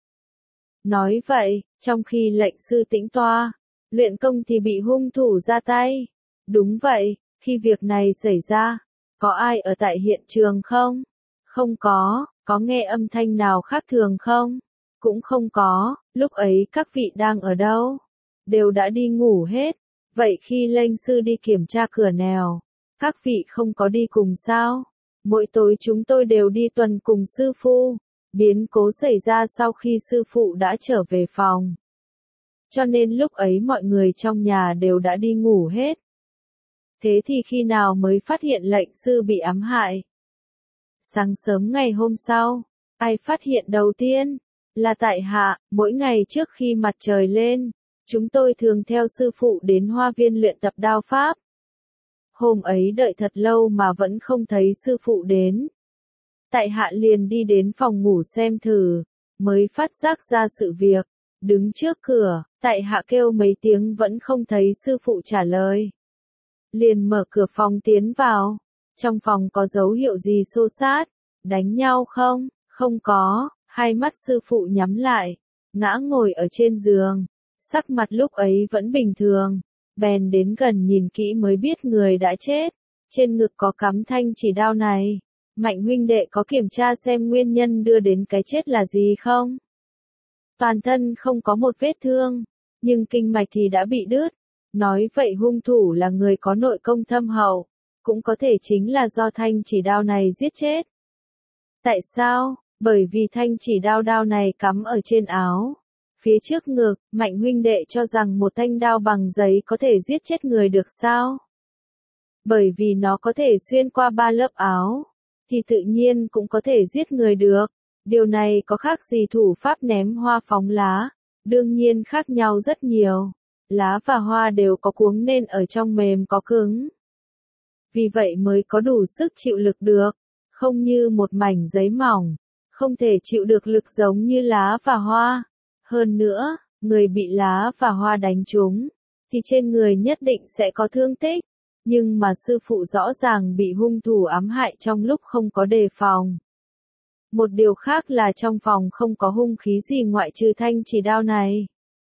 Nói vậy, trong khi lệnh sư tĩnh toa, luyện công thì bị hung thủ ra tay. Đúng vậy, khi việc này xảy ra, có ai ở tại hiện trường không? Không có, có nghe âm thanh nào khác thường không? Cũng không có, lúc ấy các vị đang ở đâu? Đều đã đi ngủ hết. Vậy khi lệnh sư đi kiểm tra cửa nẻo, các vị không có đi cùng sao? Mỗi tối chúng tôi đều đi tuần cùng sư phụ. Biến cố xảy ra sau khi sư phụ đã trở về phòng. Cho nên lúc ấy mọi người trong nhà đều đã đi ngủ hết. Thế thì khi nào mới phát hiện lệnh sư bị ám hại? Sáng sớm ngày hôm sau, ai phát hiện đầu tiên? Là tại hạ. Mỗi ngày trước khi mặt trời lên, chúng tôi thường theo sư phụ đến hoa viên luyện tập đao pháp. Hôm ấy đợi thật lâu mà vẫn không thấy sư phụ đến. Tại hạ liền đi đến phòng ngủ xem thử, mới phát giác ra sự việc. Đứng trước cửa, tại hạ kêu mấy tiếng vẫn không thấy sư phụ trả lời. Liền mở cửa phòng tiến vào. Trong phòng có dấu hiệu gì xô xát, đánh nhau không? Không có, hai mắt sư phụ nhắm lại, ngã ngồi ở trên giường. Sắc mặt lúc ấy vẫn bình thường, bèn đến gần nhìn kỹ mới biết người đã chết. Trên ngực có cắm thanh chỉ đao này. Mạnh huynh đệ có kiểm tra xem nguyên nhân đưa đến cái chết là gì không? Toàn thân không có một vết thương, nhưng kinh mạch thì đã bị đứt. Nói vậy hung thủ là người có nội công thâm hậu, cũng có thể chính là do thanh chỉ đao này giết chết. Tại sao? Bởi vì thanh chỉ đao đao này cắm ở trên áo. Phía trước ngực, Mạnh huynh đệ cho rằng một thanh đao bằng giấy có thể giết chết người được sao? Bởi vì nó có thể xuyên qua ba lớp áo, thì tự nhiên cũng có thể giết người được. Điều này có khác gì thủ pháp ném hoa phóng lá? Đương nhiên khác nhau rất nhiều. Lá và hoa đều có cuống nên ở trong mềm có cứng. Vì vậy mới có đủ sức chịu lực được, không như một mảnh giấy mỏng, không thể chịu được lực giống như lá và hoa. Hơn nữa, người bị lá và hoa đánh trúng, thì trên người nhất định sẽ có thương tích. Nhưng mà sư phụ rõ ràng bị hung thủ ám hại trong lúc không có đề phòng. Một điều khác là trong phòng không có hung khí gì ngoại trừ thanh chỉ đao này.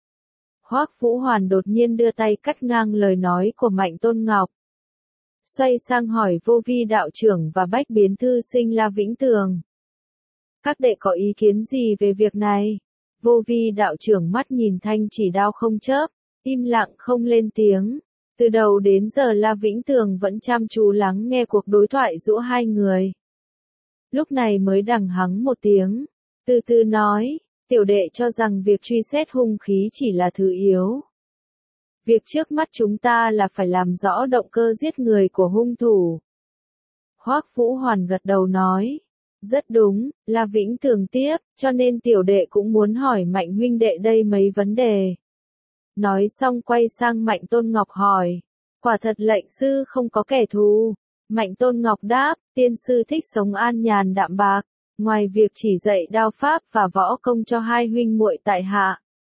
Hoắc Vũ Hoàn đột nhiên đưa tay cắt ngang lời nói của Mạnh Tôn Ngọc. Xoay sang hỏi Vô Vi đạo trưởng và Bách Biến thư sinh La Vĩnh Tường. Các đệ có ý kiến gì về việc này? Vô Vi đạo trưởng mắt nhìn thanh chỉ đao không chớp, im lặng không lên tiếng. Từ đầu đến giờ La Vĩnh Tường vẫn chăm chú lắng nghe cuộc đối thoại giữa hai người. Lúc này mới đằng hắng một tiếng, từ từ nói, tiểu đệ cho rằng việc truy xét hung khí chỉ là thứ yếu. Việc trước mắt chúng ta là phải làm rõ động cơ giết người của hung thủ. Hoắc Vũ Hoàn gật đầu nói, rất đúng, La Vĩnh Tường tiếp, cho nên tiểu đệ cũng muốn hỏi Mạnh huynh đệ đây mấy vấn đề. Nói xong quay sang Mạnh Tôn Ngọc hỏi, quả thật lệnh sư không có kẻ thù. Mạnh Tôn Ngọc đáp, tiên sư thích sống an nhàn đạm bạc, ngoài việc chỉ dạy đao pháp và võ công cho hai huynh muội tại hạ.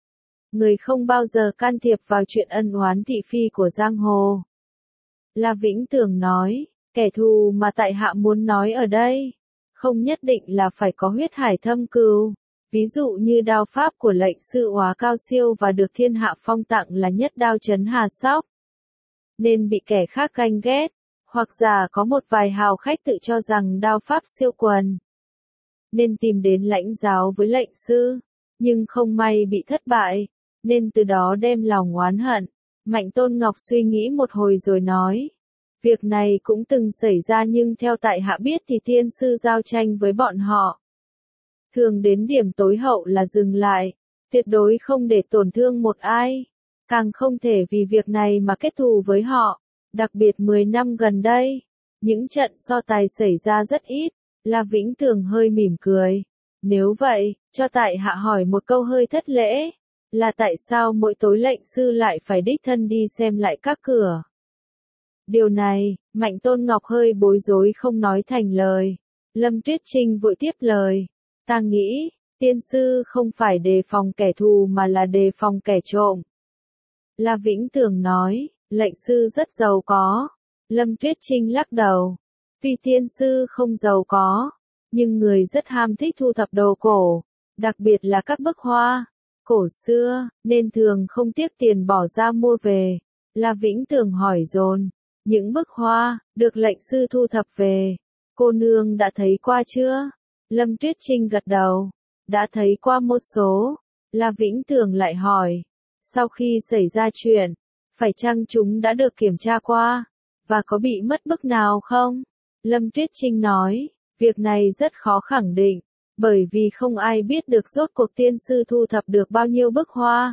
người không bao giờ can thiệp vào chuyện ân oán thị phi của giang hồ. La Vĩnh Tường nói, kẻ thù mà tại hạ muốn nói ở đây, không nhất định là phải có huyết hải thâm cừu. Ví dụ như đao pháp của lệnh sư Oá cao siêu và được thiên hạ phong tặng là nhất đao chấn Hà Sóc, nên bị kẻ khác ganh ghét, hoặc giả có một vài hào khách tự cho rằng đao pháp siêu quần, nên tìm đến lãnh giáo với lệnh sư, nhưng không may bị thất bại, nên từ đó đem lòng oán hận. Mạnh Tôn Ngọc suy nghĩ một hồi rồi nói, việc này cũng từng xảy ra nhưng theo tại hạ biết thì tiên sư giao tranh với bọn họ, thường đến điểm tối hậu là dừng lại, tuyệt đối không để tổn thương một ai, càng không thể vì việc này mà kết thù với họ. Đặc biệt mười năm gần đây, những trận so tài xảy ra rất ít. La Vĩnh Tường hơi mỉm cười. Nếu vậy, cho tại hạ hỏi một câu hơi thất lễ, là tại sao mỗi tối lệnh sư lại phải đích thân đi xem lại các cửa? Điều này, Mạnh Tôn Ngọc hơi bối rối không nói thành lời. Lâm Tuyết Trinh vội tiếp lời. Ta nghĩ, tiên sư không phải đề phòng kẻ thù mà là đề phòng kẻ trộm. La Vĩnh Tường nói, lệnh sư rất giàu có. Lâm Tuyết Trinh lắc đầu. Tuy tiên sư không giàu có, nhưng người rất ham thích thu thập đồ cổ, đặc biệt là các bức hoa cổ xưa, nên thường không tiếc tiền bỏ ra mua về. La Vĩnh Tường hỏi dồn, những bức hoa được lệnh sư thu thập về, cô nương đã thấy qua chưa? Lâm Tuyết Trinh gật đầu, đã thấy qua một số. La Vĩnh Tường lại hỏi, sau khi xảy ra chuyện, phải chăng chúng đã được kiểm tra qua, và có bị mất bức nào không? Lâm Tuyết Trinh nói, việc này rất khó khẳng định, bởi vì không ai biết được rốt cuộc tiên sư thu thập được bao nhiêu bức hoa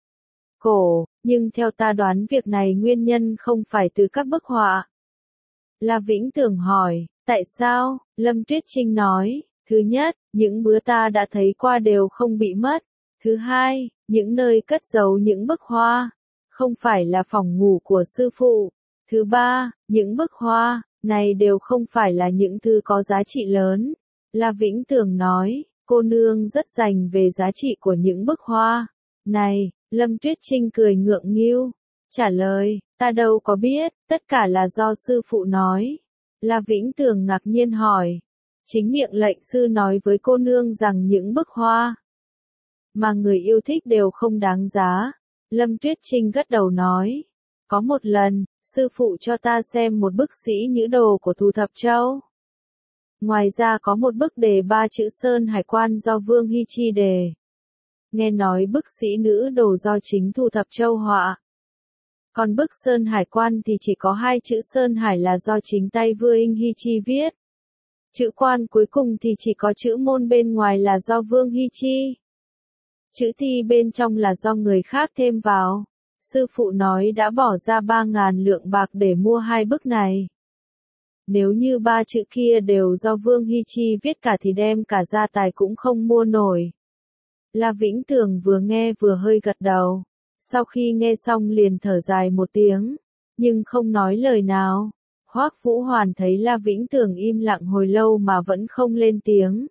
cổ, nhưng theo ta đoán việc này nguyên nhân không phải từ các bức họa. La Vĩnh Tường hỏi, tại sao? Lâm Tuyết Trinh nói, thứ nhất, những bữa ta đã thấy qua đều không bị mất. Thứ hai, những nơi cất giấu những bức hoa, không phải là phòng ngủ của sư phụ. Thứ ba, những bức hoa này đều không phải là những thứ có giá trị lớn. La Vĩnh Tường nói, cô nương rất dành về giá trị của những bức hoa này. Lâm Tuyết Trinh cười ngượng nghịu, trả lời, ta đâu có biết, tất cả là do sư phụ nói. La Vĩnh Tường ngạc nhiên hỏi, chính miệng lệnh sư nói với cô nương rằng những bức hoa mà người yêu thích đều không đáng giá. Lâm Tuyết Trinh gật đầu nói, có một lần, sư phụ cho ta xem một bức sĩ nhữ đồ của Thu Thập Châu. Ngoài ra có một bức đề ba chữ Sơn Hải Quan do Vương Hy Chi đề. Nghe nói bức sĩ nữ đồ do chính Thu Thập Châu họa. Còn bức Sơn Hải Quan thì chỉ có hai chữ Sơn Hải là do chính tay Vương Hy Chi viết. Chữ quan cuối cùng thì chỉ có chữ môn bên ngoài là do Vương Hy Chi. Chữ thi bên trong là do người khác thêm vào. Sư phụ nói đã bỏ ra ba ngàn lượng bạc để mua hai bức này. Nếu như ba chữ kia đều do Vương Hy Chi viết cả thì đem cả gia tài cũng không mua nổi. La Vĩnh Tường vừa nghe vừa hơi gật đầu. Sau khi nghe xong liền thở dài một tiếng, nhưng không nói lời nào. Hoắc Vũ Hoàn thấy La Vĩnh Tường im lặng hồi lâu mà vẫn không lên tiếng.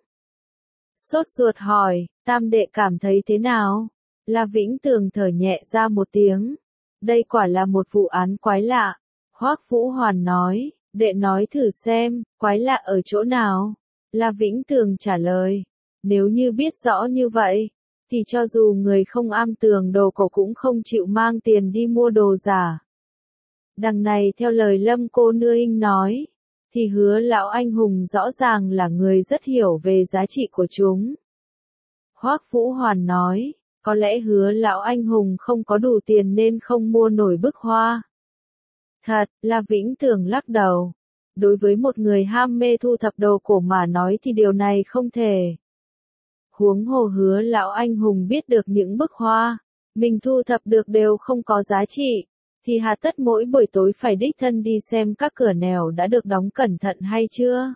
Sốt ruột hỏi, tam đệ cảm thấy thế nào? La Vĩnh Tường thở nhẹ ra một tiếng. Đây quả là một vụ án quái lạ. Hoắc Vũ Hoàn nói, đệ nói thử xem, quái lạ ở chỗ nào? La Vĩnh Tường trả lời, nếu như biết rõ như vậy, thì cho dù người không am tường đồ cổ cũng không chịu mang tiền đi mua đồ giả. Đằng này theo lời Lâm cô nương nói, thì Hứa lão anh hùng rõ ràng là người rất hiểu về giá trị của chúng. Hoắc Vũ Hoàn nói, có lẽ Hứa lão anh hùng không có đủ tiền nên không mua nổi bức hoa. Thật, La Vĩnh Tường lắc đầu. Đối với một người ham mê thu thập đồ cổ mà nói thì điều này không thể. Huống hồ Hứa lão anh hùng biết được những bức hoa mình thu thập được đều không có giá trị, thì hà tất mỗi buổi tối phải đích thân đi xem các cửa nẻo đã được đóng cẩn thận hay chưa?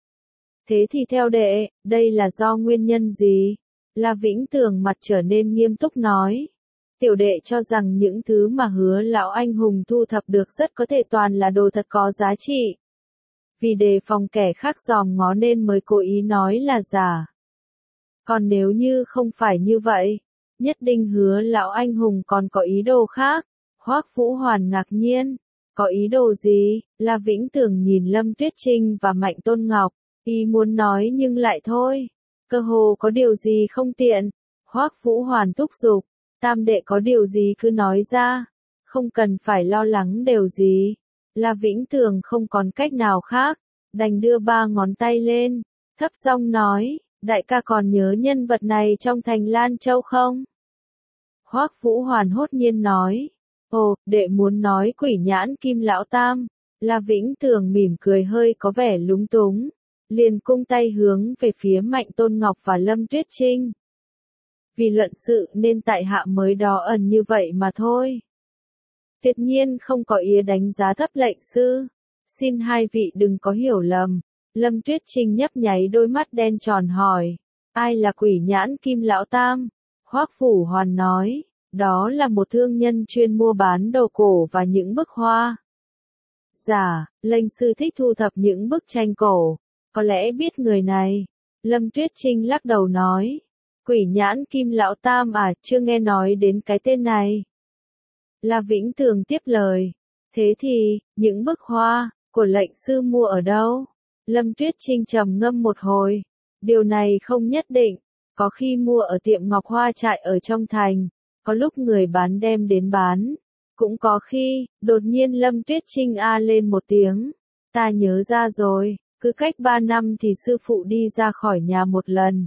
Thế thì theo đệ, đây là do nguyên nhân gì? La Vĩnh Tường mặt trở nên nghiêm túc nói. Tiểu đệ cho rằng những thứ mà Hứa lão anh hùng thu thập được rất có thể toàn là đồ thật có giá trị. Vì đề phòng kẻ khác dòm ngó nên mới cố ý nói là giả. Còn nếu như không phải như vậy, Nhất định Hứa lão anh hùng còn có ý đồ khác. Hoắc Vũ Hoàn ngạc nhiên. Có ý đồ gì? La Vĩnh Tường nhìn Lâm Tuyết Trinh và Mạnh Tôn Ngọc. Y muốn nói nhưng lại thôi. Cơ hồ có điều gì không tiện. Hoắc Vũ Hoàn thúc giục. Tam đệ có điều gì cứ nói ra. Không cần phải lo lắng điều gì. La Vĩnh Tường không còn cách nào khác. Đành đưa ba ngón tay lên. Thấp giọng nói. Đại ca còn nhớ nhân vật này trong thành Lan Châu không? Hoắc Vũ Hoàn hốt nhiên nói. Ồ, đệ muốn nói Quỷ Nhãn Kim Lão Tam. La Vĩnh Tường mỉm cười hơi có vẻ lúng túng. Liền cung tay hướng về phía Mạnh Tôn Ngọc và Lâm Tuyết Trinh. Vì luận sự nên tại hạ mới đỏ ẩn như vậy mà thôi. Tuyệt nhiên không có ý đánh giá thấp lệnh sư. Xin hai vị đừng có hiểu lầm. Lâm Tuyết Trinh nhấp nháy đôi mắt đen tròn hỏi. Ai là Quỷ Nhãn Kim Lão Tam? Hoắc Vũ Hoàn nói. Đó là một thương nhân chuyên mua bán đồ cổ và những bức hoa. Dạ, lệnh sư thích thu thập những bức tranh cổ. Có lẽ biết người này. Lâm Tuyết Trinh lắc đầu nói. Quỷ Nhãn Kim Lão Tam à, chưa nghe nói đến cái tên này. La Vĩnh Tường tiếp lời. Thế thì, những bức hoa, của lệnh sư mua ở đâu? Lâm Tuyết Trinh trầm ngâm một hồi. Điều này không nhất định. Có khi mua ở tiệm ngọc hoa trại ở trong thành. Có lúc người bán đem đến bán. Cũng có khi, đột nhiên Lâm Tuyết Trinh a lên một tiếng. Ta nhớ ra rồi, cứ cách ba năm thì sư phụ đi ra khỏi nhà một lần.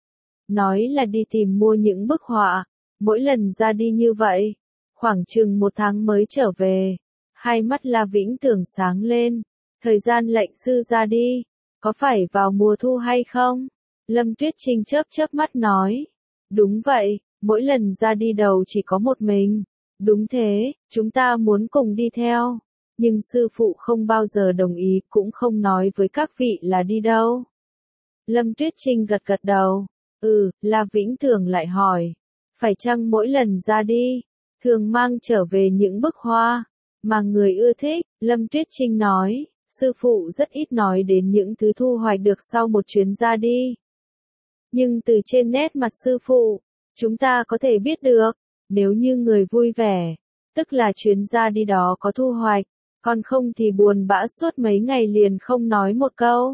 Nói là đi tìm mua những bức họa. Mỗi lần ra đi như vậy, khoảng chừng một tháng mới trở về. Hai mắt La Vĩnh Tường sáng lên. Thời gian lệnh sư ra đi, có phải vào mùa thu hay không? Lâm Tuyết Trinh chớp chớp mắt nói. Đúng vậy, mỗi lần ra đi đầu chỉ có một mình. Đúng thế, chúng ta muốn cùng đi theo. Nhưng sư phụ không bao giờ đồng ý, cũng không nói với các vị là đi đâu. Lâm Tuyết Trinh gật gật đầu. Ừ, La Vĩnh Tường lại hỏi. Phải chăng mỗi lần ra đi, thường mang trở về những bức hoa mà người ưa thích? Lâm Tuyết Trinh nói. Sư phụ rất ít nói đến những thứ thu hoạch được sau một chuyến ra đi. Nhưng từ trên nét mặt sư phụ, chúng ta có thể biết được, nếu như người vui vẻ, tức là chuyến ra đi đó có thu hoạch, còn không thì buồn bã suốt mấy ngày liền không nói một câu.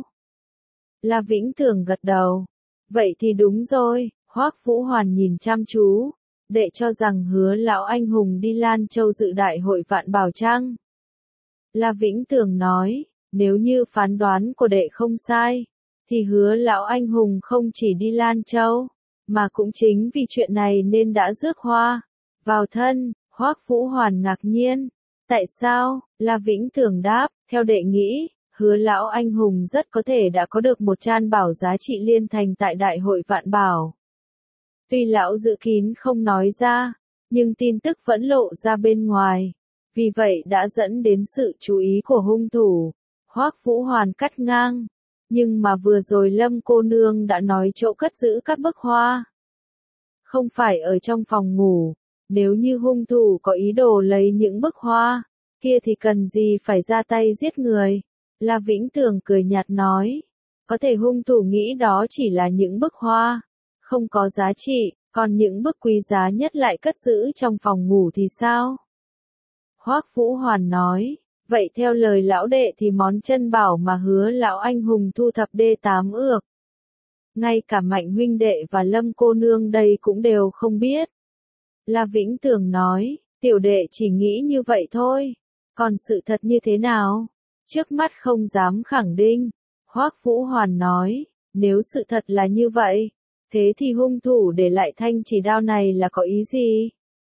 La Vĩnh Tường gật đầu. Vậy thì đúng rồi, Hoắc Vũ Hoàn nhìn chăm chú, đệ cho rằng Hứa lão anh hùng đi Lan Châu dự đại hội Vạn Bảo Trăng. La Vĩnh Tường nói, nếu như phán đoán của đệ không sai, thì Hứa lão anh hùng không chỉ đi Lan Châu, mà cũng chính vì chuyện này nên đã rước hoa vào thân. Hoắc Vũ Hoàn ngạc nhiên. Tại sao? La Vĩnh Tường đáp, theo đệ nghĩ, Hứa lão anh hùng rất có thể đã có được một tràn bảo giá trị liên thành tại đại hội Vạn Bảo. Tuy lão giữ kín không nói ra, nhưng tin tức vẫn lộ ra bên ngoài. Vì vậy đã dẫn đến sự chú ý của hung thủ. Hoắc Vũ Hoàn cắt ngang. Nhưng mà vừa rồi Lâm cô nương đã nói chỗ cất giữ các bức hoa. Không phải ở trong phòng ngủ. Nếu như hung thủ có ý đồ lấy những bức hoa, kia thì cần gì phải ra tay giết người. La Vĩnh Tường cười nhạt nói. Có thể hung thủ nghĩ đó chỉ là những bức hoa, không có giá trị, còn những bức quý giá nhất lại cất giữ trong phòng ngủ thì sao? Hoắc Vũ Hoàn nói, vậy theo lời lão đệ thì món chân bảo mà Hứa lão anh hùng thu thập đê tám ước. Ngay cả Mạnh huynh đệ và Lâm cô nương đây cũng đều không biết. La Vĩnh Tường nói, tiểu đệ chỉ nghĩ như vậy thôi. Còn sự thật như thế nào? Trước mắt không dám khẳng định. Hoắc Vũ Hoàn nói, nếu sự thật là như vậy, thế thì hung thủ để lại thanh chỉ đao này là có ý gì?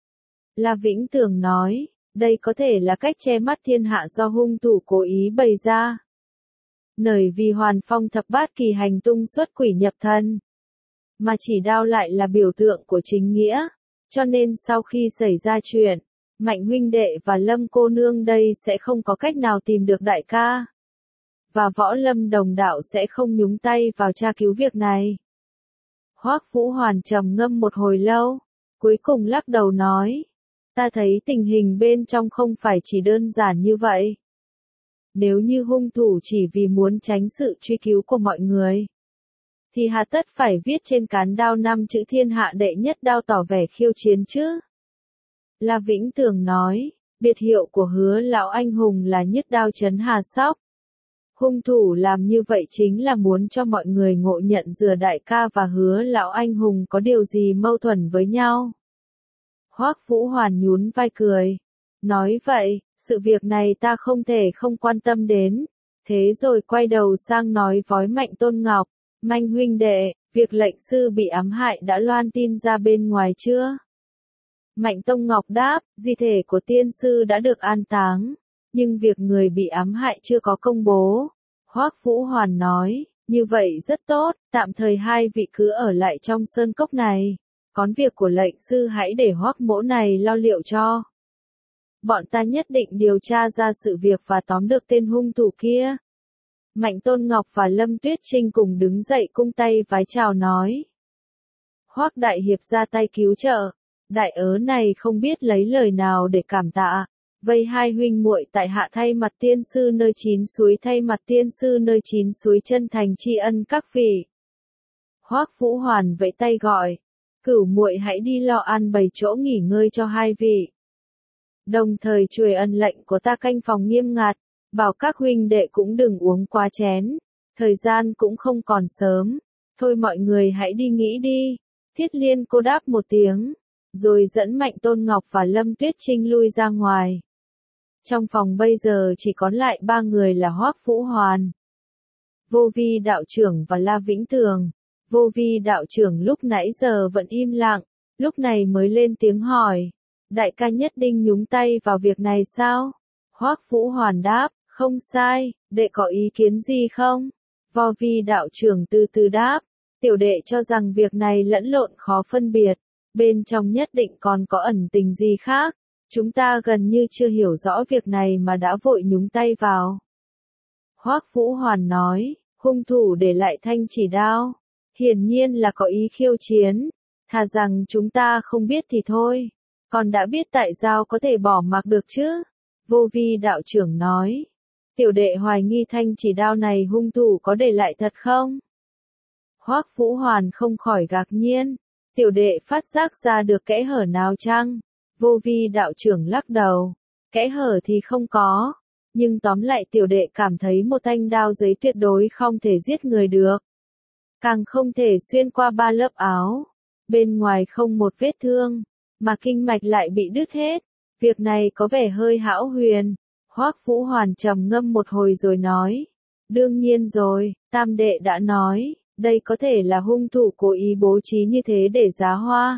La Vĩnh Tường nói, đây có thể là cách che mắt thiên hạ do hung thủ cố ý bày ra. Nởi vì Hoàn Phong thập bát kỳ hành tung xuất quỷ nhập thần. Mà chỉ đao lại là biểu tượng của chính nghĩa. Cho nên sau khi xảy ra chuyện, Mạnh huynh đệ và Lâm cô nương đây sẽ không có cách nào tìm được đại ca. Và Võ Lâm đồng đạo sẽ không nhúng tay vào tra cứu việc này. Hoắc Vũ Hoàn trầm ngâm một hồi lâu, cuối cùng lắc đầu nói. Ta thấy tình hình bên trong không phải chỉ đơn giản như vậy. Nếu như hung thủ chỉ vì muốn tránh sự truy cứu của mọi người, thì hà tất phải viết trên cán đao năm chữ thiên hạ đệ nhất đao tỏ vẻ khiêu chiến chứ? La Vĩnh Tường nói, biệt hiệu của Hứa lão anh hùng là nhất đao chấn Hà Sóc. Hung thủ làm như vậy chính là muốn cho mọi người ngộ nhận Dừa đại ca và Hứa lão anh hùng có điều gì mâu thuẫn với nhau. Hoắc Vũ Hoàn nhún vai cười, nói vậy, sự việc này ta không thể không quan tâm đến. Thế rồi quay đầu sang nói với Mạnh Tôn Ngọc, Mạnh huynh đệ, việc lệnh sư bị ám hại đã loan tin ra bên ngoài chưa? Mạnh Tông Ngọc đáp, di thể của tiên sư đã được an táng, nhưng việc người bị ám hại chưa có công bố. Hoắc Vũ Hoàn nói, như vậy rất tốt, tạm thời hai vị cứ ở lại trong sơn cốc này. Còn việc của lệnh sư hãy để Hoắc mỗ này lo liệu cho. Bọn ta nhất định điều tra ra sự việc và tóm được tên hung thủ kia. Mạnh Tôn Ngọc và Lâm Tuyết Trinh cùng đứng dậy cung tay vái chào nói. Hoắc đại hiệp ra tay cứu trợ. Đại ớ này không biết lấy lời nào để cảm tạ. Vây hai huynh muội tại hạ thay mặt tiên sư nơi chín suối thay mặt tiên sư nơi chín suối chân thành tri ân các vị. Hoắc Vũ Hoàn vẫy tay gọi. Cửu muội hãy đi lo ăn bày chỗ nghỉ ngơi cho hai vị. Đồng thời truyền ân lệnh của ta canh phòng nghiêm ngặt, bảo các huynh đệ cũng đừng uống quá chén. Thời gian cũng không còn sớm. Thôi mọi người hãy đi nghỉ đi. Thiết Liên cô đáp một tiếng. Rồi dẫn Mạnh Tôn Ngọc và Lâm Tuyết Trinh lui ra ngoài. Trong phòng bây giờ chỉ còn lại ba người là Hoắc Vũ Hoàn, Vô Vi đạo trưởng và La Vĩnh Tường. Vô Vi đạo trưởng lúc nãy giờ vẫn im lặng, lúc này mới lên tiếng hỏi. Đại ca nhất định nhúng tay vào việc này sao? Hoắc Vũ Hoàn đáp, không sai, đệ có ý kiến gì không? Vô Vi đạo trưởng từ từ đáp, tiểu đệ cho rằng việc này lẫn lộn khó phân biệt. Bên trong nhất định còn có ẩn tình gì khác. Chúng ta gần như chưa hiểu rõ việc này mà đã vội nhúng tay vào. Hoắc Vũ Hoàn nói, hung thủ để lại thanh chỉ đao. Hiển nhiên là có ý khiêu chiến. Thà rằng chúng ta không biết thì thôi. Còn đã biết tại sao có thể bỏ mặc được chứ? Vô Vi đạo trưởng nói. Tiểu đệ hoài nghi thanh chỉ đao này hung thủ có để lại thật không? Hoắc Vũ Hoàn không khỏi ngạc nhiên. Tiểu đệ phát giác ra được kẽ hở nào chăng? Vô Vi đạo trưởng lắc đầu. Kẽ hở thì không có. Nhưng tóm lại tiểu đệ cảm thấy một thanh đao giấy tuyệt đối không thể giết người được. Càng không thể xuyên qua ba lớp áo. Bên ngoài không một vết thương. Mà kinh mạch lại bị đứt hết. Việc này có vẻ hơi hão huyền. Hoắc Vũ Hoàn trầm ngâm một hồi rồi nói. Đương nhiên rồi, tam đệ đã nói. Đây có thể là hung thủ cố ý bố trí như thế để giá hoa.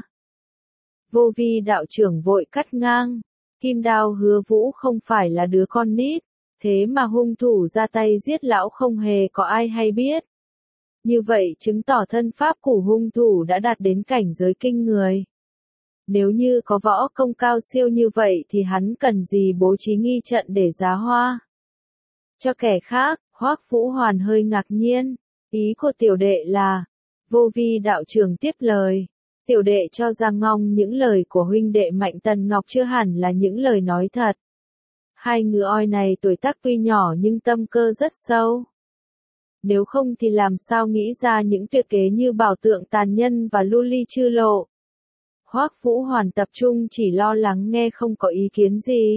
Vô Vi đạo trưởng vội cắt ngang. Kim Đao Hứa Vũ không phải là đứa con nít. Thế mà hung thủ ra tay giết lão không hề có ai hay biết. Như vậy chứng tỏ thân pháp của hung thủ đã đạt đến cảnh giới kinh người. Nếu như có võ công cao siêu như vậy thì hắn cần gì bố trí nghi trận để giá hoa. Cho kẻ khác, Hoắc Vũ Hoàn hơi ngạc nhiên. Ý của tiểu đệ là, Vô Vi đạo trưởng tiếp lời. Tiểu đệ cho rằng ngong những lời của huynh đệ Mạnh Tần Ngọc chưa hẳn là những lời nói thật. Hai ngựa oi này tuổi tác tuy nhỏ nhưng tâm cơ rất sâu. Nếu không thì làm sao nghĩ ra những tuyệt kế như bảo tượng tàn nhân và lưu ly chư lộ. Hoắc Vũ Hoàn tập trung chỉ lo lắng nghe không có ý kiến gì.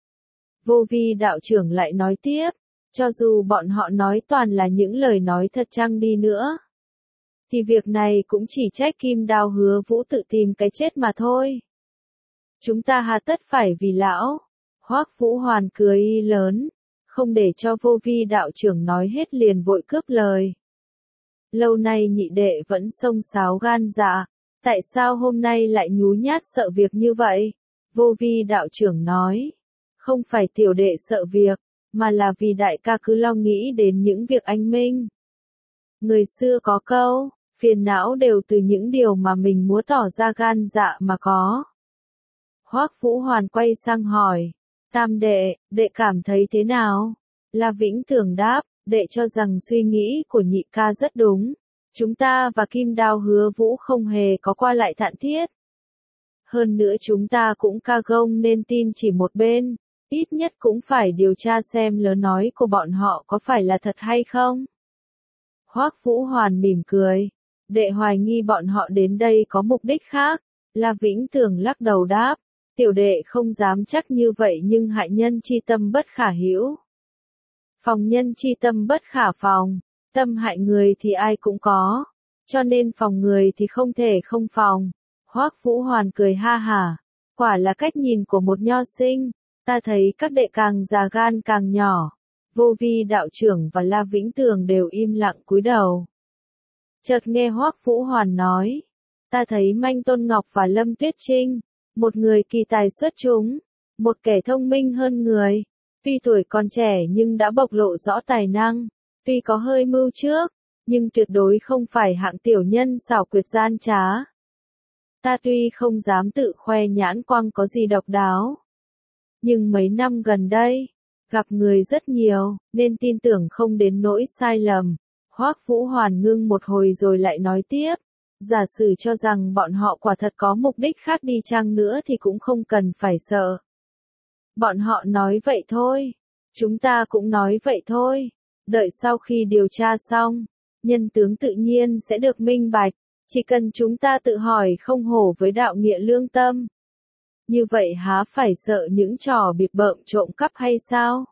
Vô Vi đạo trưởng lại nói tiếp, cho dù bọn họ nói toàn là những lời nói thật chăng đi nữa. Thì việc này cũng chỉ trách Kim Đao Hứa Vũ tự tìm cái chết mà thôi. Chúng ta hà tất phải vì lão. Hoắc Vũ Hoàn cười lớn, không để cho Vô Vi đạo trưởng nói hết liền vội cướp lời. Lâu nay nhị đệ vẫn xông xáo gan dạ, tại sao hôm nay lại nhú nhát sợ việc như vậy? Vô Vi đạo trưởng nói, không phải tiểu đệ sợ việc, mà là vì đại ca cứ lo nghĩ đến những việc anh minh. Người xưa có câu, phiền não đều từ những điều mà mình muốn tỏ ra gan dạ mà có. Hoắc Vũ Hoàn quay sang hỏi, tam đệ, đệ cảm thấy thế nào? La Vĩnh Tường đáp, đệ cho rằng suy nghĩ của nhị ca rất đúng. Chúng ta và Kim Đao Hứa Vũ không hề có qua lại thạn thiết. Hơn nữa chúng ta cũng ca gông nên tin chỉ một bên, ít nhất cũng phải điều tra xem lời nói của bọn họ có phải là thật hay không. Hoắc Vũ Hoàn mỉm cười. Đệ hoài nghi bọn họ đến đây có mục đích khác. La Vĩnh Tường lắc đầu đáp. Tiểu đệ không dám chắc như vậy nhưng hại nhân chi tâm bất khả hữu. Phòng nhân chi tâm bất khả phòng. Tâm hại người thì ai cũng có. Cho nên phòng người thì không thể không phòng. Hoắc Vũ Hoàn cười ha hả. Quả là cách nhìn của một nho sinh. Ta thấy các đệ càng già gan càng nhỏ. Vô Vi đạo trưởng và La Vĩnh Tường đều im lặng cúi đầu. Chợt nghe Hoắc Vũ Hoàn nói. Ta thấy Manh Tôn Ngọc và Lâm Tuyết Trinh. Một người kỳ tài xuất chúng. Một kẻ thông minh hơn người. Tuy tuổi còn trẻ nhưng đã bộc lộ rõ tài năng. Tuy có hơi mưu trước. Nhưng tuyệt đối không phải hạng tiểu nhân xảo quyệt gian trá. Ta tuy không dám tự khoe nhãn quang có gì độc đáo. Nhưng mấy năm gần đây, gặp người rất nhiều, nên tin tưởng không đến nỗi sai lầm. Hoắc Vũ Hoàn ngưng một hồi rồi lại nói tiếp. Giả sử cho rằng bọn họ quả thật có mục đích khác đi chăng nữa thì cũng không cần phải sợ. Bọn họ nói vậy thôi. Chúng ta cũng nói vậy thôi. Đợi sau khi điều tra xong, nhân tướng tự nhiên sẽ được minh bạch. Chỉ cần chúng ta tự hỏi không hổ với đạo nghĩa lương tâm. Như vậy há phải sợ những trò bịp bợm trộm cắp hay sao?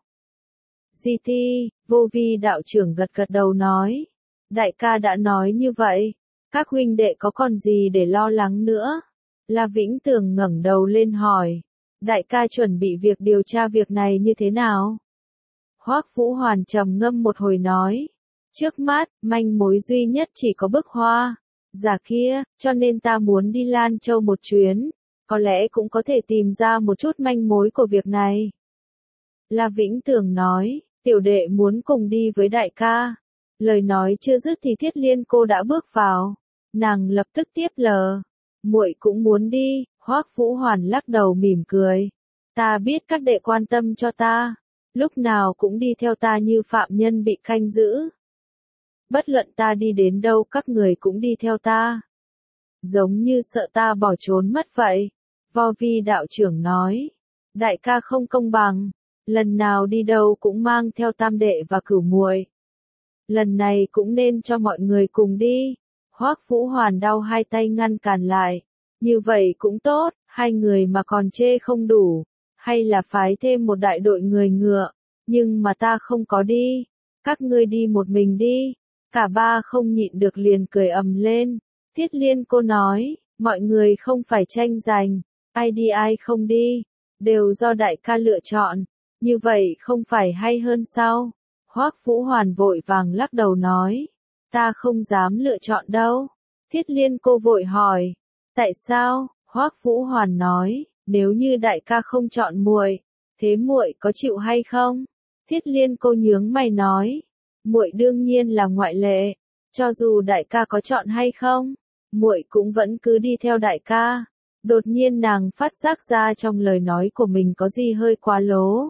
Di Ti, Vô Vi đạo trưởng gật gật đầu nói. Đại ca đã nói như vậy. Các huynh đệ có còn gì để lo lắng nữa? La Vĩnh Tường ngẩng đầu lên hỏi. Đại ca chuẩn bị việc điều tra việc này như thế nào? Hoắc Vũ Hoàn trầm ngâm một hồi nói. Trước mắt, manh mối duy nhất chỉ có bức hoa. Giả kia, cho nên ta muốn đi Lan Châu một chuyến. Có lẽ cũng có thể tìm ra một chút manh mối của việc này. La Vĩnh Tường nói, tiểu đệ muốn cùng đi với đại ca. Lời nói chưa dứt thì Thiết Liên cô đã bước vào. Nàng lập tức tiếp lờ. Muội cũng muốn đi. Hoắc Vũ Hoàn lắc đầu mỉm cười. Ta biết các đệ quan tâm cho ta. Lúc nào cũng đi theo ta như phạm nhân bị canh giữ. Bất luận ta đi đến đâu các người cũng đi theo ta. Giống như sợ ta bỏ trốn mất vậy. Vô Vi đạo trưởng nói. Đại ca không công bằng. Lần nào đi đâu cũng mang theo tam đệ và cửu muội. Lần này cũng nên cho mọi người cùng đi. Hoắc Vũ Hoàn đau hai tay ngăn cản lại. Như vậy cũng tốt, hai người mà còn chê không đủ. Hay là phái thêm một đại đội người ngựa. Nhưng mà ta không có đi. Các ngươi đi một mình đi. Cả ba không nhịn được liền cười ầm lên. Thiết Liên cô nói, mọi người không phải tranh giành. Ai đi ai không đi. Đều do đại ca lựa chọn. Như vậy không phải hay hơn sao? Hoắc Vũ Hoàn vội vàng lắc đầu nói. Ta không dám lựa chọn đâu. Thiết Liên cô vội hỏi. Tại sao? Hoắc Vũ Hoàn nói. Nếu như đại ca không chọn muội, thế muội có chịu hay không? Thiết Liên cô nhướng mày nói. Muội đương nhiên là ngoại lệ. Cho dù đại ca có chọn hay không, muội cũng vẫn cứ đi theo đại ca. Đột nhiên nàng phát giác ra trong lời nói của mình có gì hơi quá lố.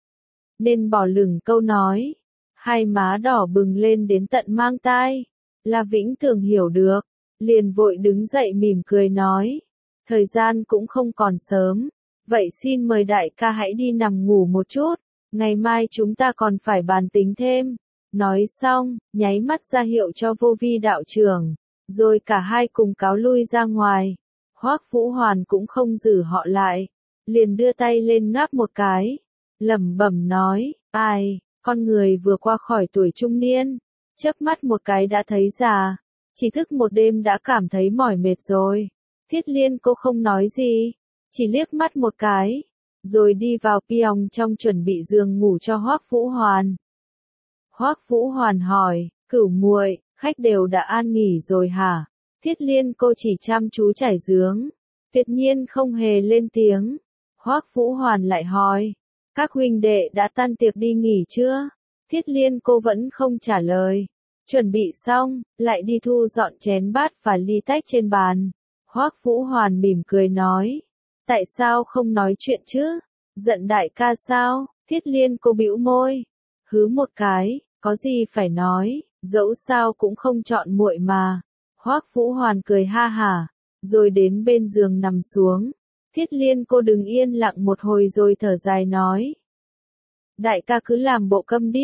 Nên bỏ lửng câu nói. Hai má đỏ bừng lên đến tận mang tai. La Vĩnh Tường hiểu được. Liền vội đứng dậy mỉm cười nói. Thời gian cũng không còn sớm. Vậy xin mời đại ca hãy đi nằm ngủ một chút. Ngày mai chúng ta còn phải bàn tính thêm. Nói xong, nháy mắt ra hiệu cho Vô Vi đạo trưởng. Rồi cả hai cùng cáo lui ra ngoài. Hoắc Vũ Hoàn cũng không giữ họ lại. Liền đưa tay lên ngáp một cái. Lẩm bẩm nói, ai, con người vừa qua khỏi tuổi trung niên. Chớp mắt một cái đã thấy già. Chỉ thức một đêm đã cảm thấy mỏi mệt rồi. Thiết Liên cô không nói gì. Chỉ liếc mắt một cái. Rồi đi vào piong trong chuẩn bị giường ngủ cho Hoắc Vũ Hoàn. Hoắc Vũ Hoàn hỏi, cửu muội, khách đều đã an nghỉ rồi hả? Thiết Liên cô chỉ chăm chú trải giường. Tuyệt nhiên không hề lên tiếng. Hoắc Vũ Hoàn lại hỏi, các huynh đệ đã tan tiệc đi nghỉ chưa? Thiết Liên cô vẫn không trả lời. Chuẩn bị xong, lại đi thu dọn chén bát và ly tách trên bàn. Hoắc Vũ Hoàn mỉm cười nói, tại sao không nói chuyện chứ? Giận đại ca sao? Thiết Liên cô bĩu môi. Hứ một cái, có gì phải nói, dẫu sao cũng không chọn muội mà. Hoắc Vũ Hoàn cười ha hả, rồi đến bên giường nằm xuống. Thiết Liên cô đứng yên lặng một hồi rồi thở dài nói. Đại ca cứ làm bộ câm điếc,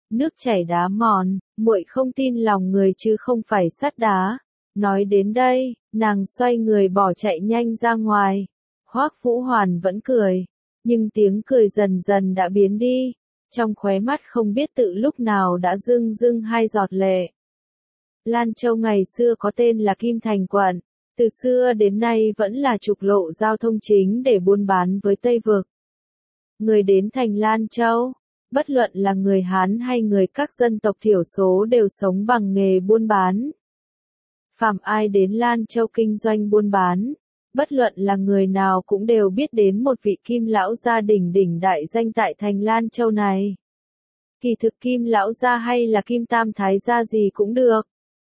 nước chảy đá mòn, muội không tin lòng người chứ không phải sắt đá. Nói đến đây, nàng xoay người bỏ chạy nhanh ra ngoài. Hoắc Vũ Hoàn vẫn cười, nhưng tiếng cười dần dần đã biến đi, trong khóe mắt không biết tự lúc nào đã rưng rưng hai giọt lệ. Lan Châu ngày xưa có tên là Kim Thành quận, từ xưa đến nay vẫn là trục lộ giao thông chính để buôn bán với Tây Vực. Người đến thành Lan Châu, bất luận là người Hán hay người các dân tộc thiểu số đều sống bằng nghề buôn bán. Phàm ai đến Lan Châu kinh doanh buôn bán, bất luận là người nào cũng đều biết đến một vị Kim lão gia đỉnh đỉnh đại danh tại thành Lan Châu này. Kỳ thực Kim lão gia hay là Kim Tam Thái gia gì cũng được.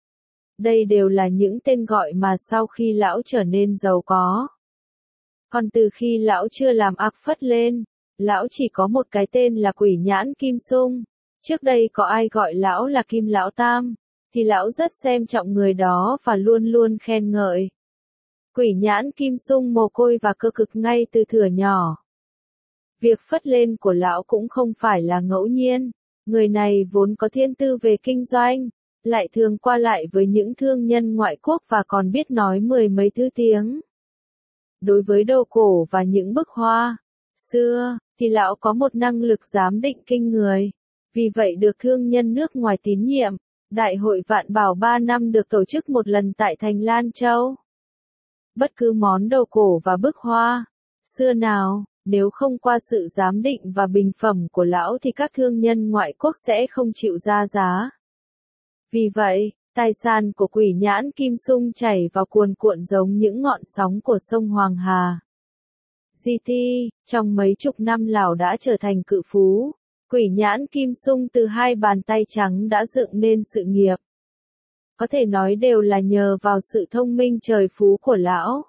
Đây đều là những tên gọi mà sau khi lão trở nên giàu có. Còn từ khi lão chưa làm ác phất lên, lão chỉ có một cái tên là Quỷ Nhãn Kim Sung. Trước đây có ai gọi lão là Kim Lão Tam, thì lão rất xem trọng người đó và luôn luôn khen ngợi. Quỷ Nhãn Kim Sung mồ côi và cơ cực ngay từ thuở nhỏ. Việc phất lên của lão cũng không phải là ngẫu nhiên, người này vốn có thiên tư về kinh doanh, lại thường qua lại với những thương nhân ngoại quốc và còn biết nói mười mấy thứ tiếng. Đối với đồ cổ và những bức hoa xưa, thì lão có một năng lực giám định kinh người, vì vậy được thương nhân nước ngoài tín nhiệm. Đại hội Vạn Bảo ba năm được tổ chức một lần tại thành Lan Châu. Bất cứ món đồ cổ và bức hoa xưa nào, nếu không qua sự giám định và bình phẩm của lão thì các thương nhân ngoại quốc sẽ không chịu ra giá. Vì vậy, tài sản của Quỷ Nhãn Kim Sung chảy vào cuồn cuộn giống những ngọn sóng của sông Hoàng Hà. giê tê, trong mấy chục năm lão đã trở thành cự phú. Quỷ Nhãn Kim Sung từ hai bàn tay trắng đã dựng nên sự nghiệp. Có thể nói đều là nhờ vào sự thông minh trời phú của lão.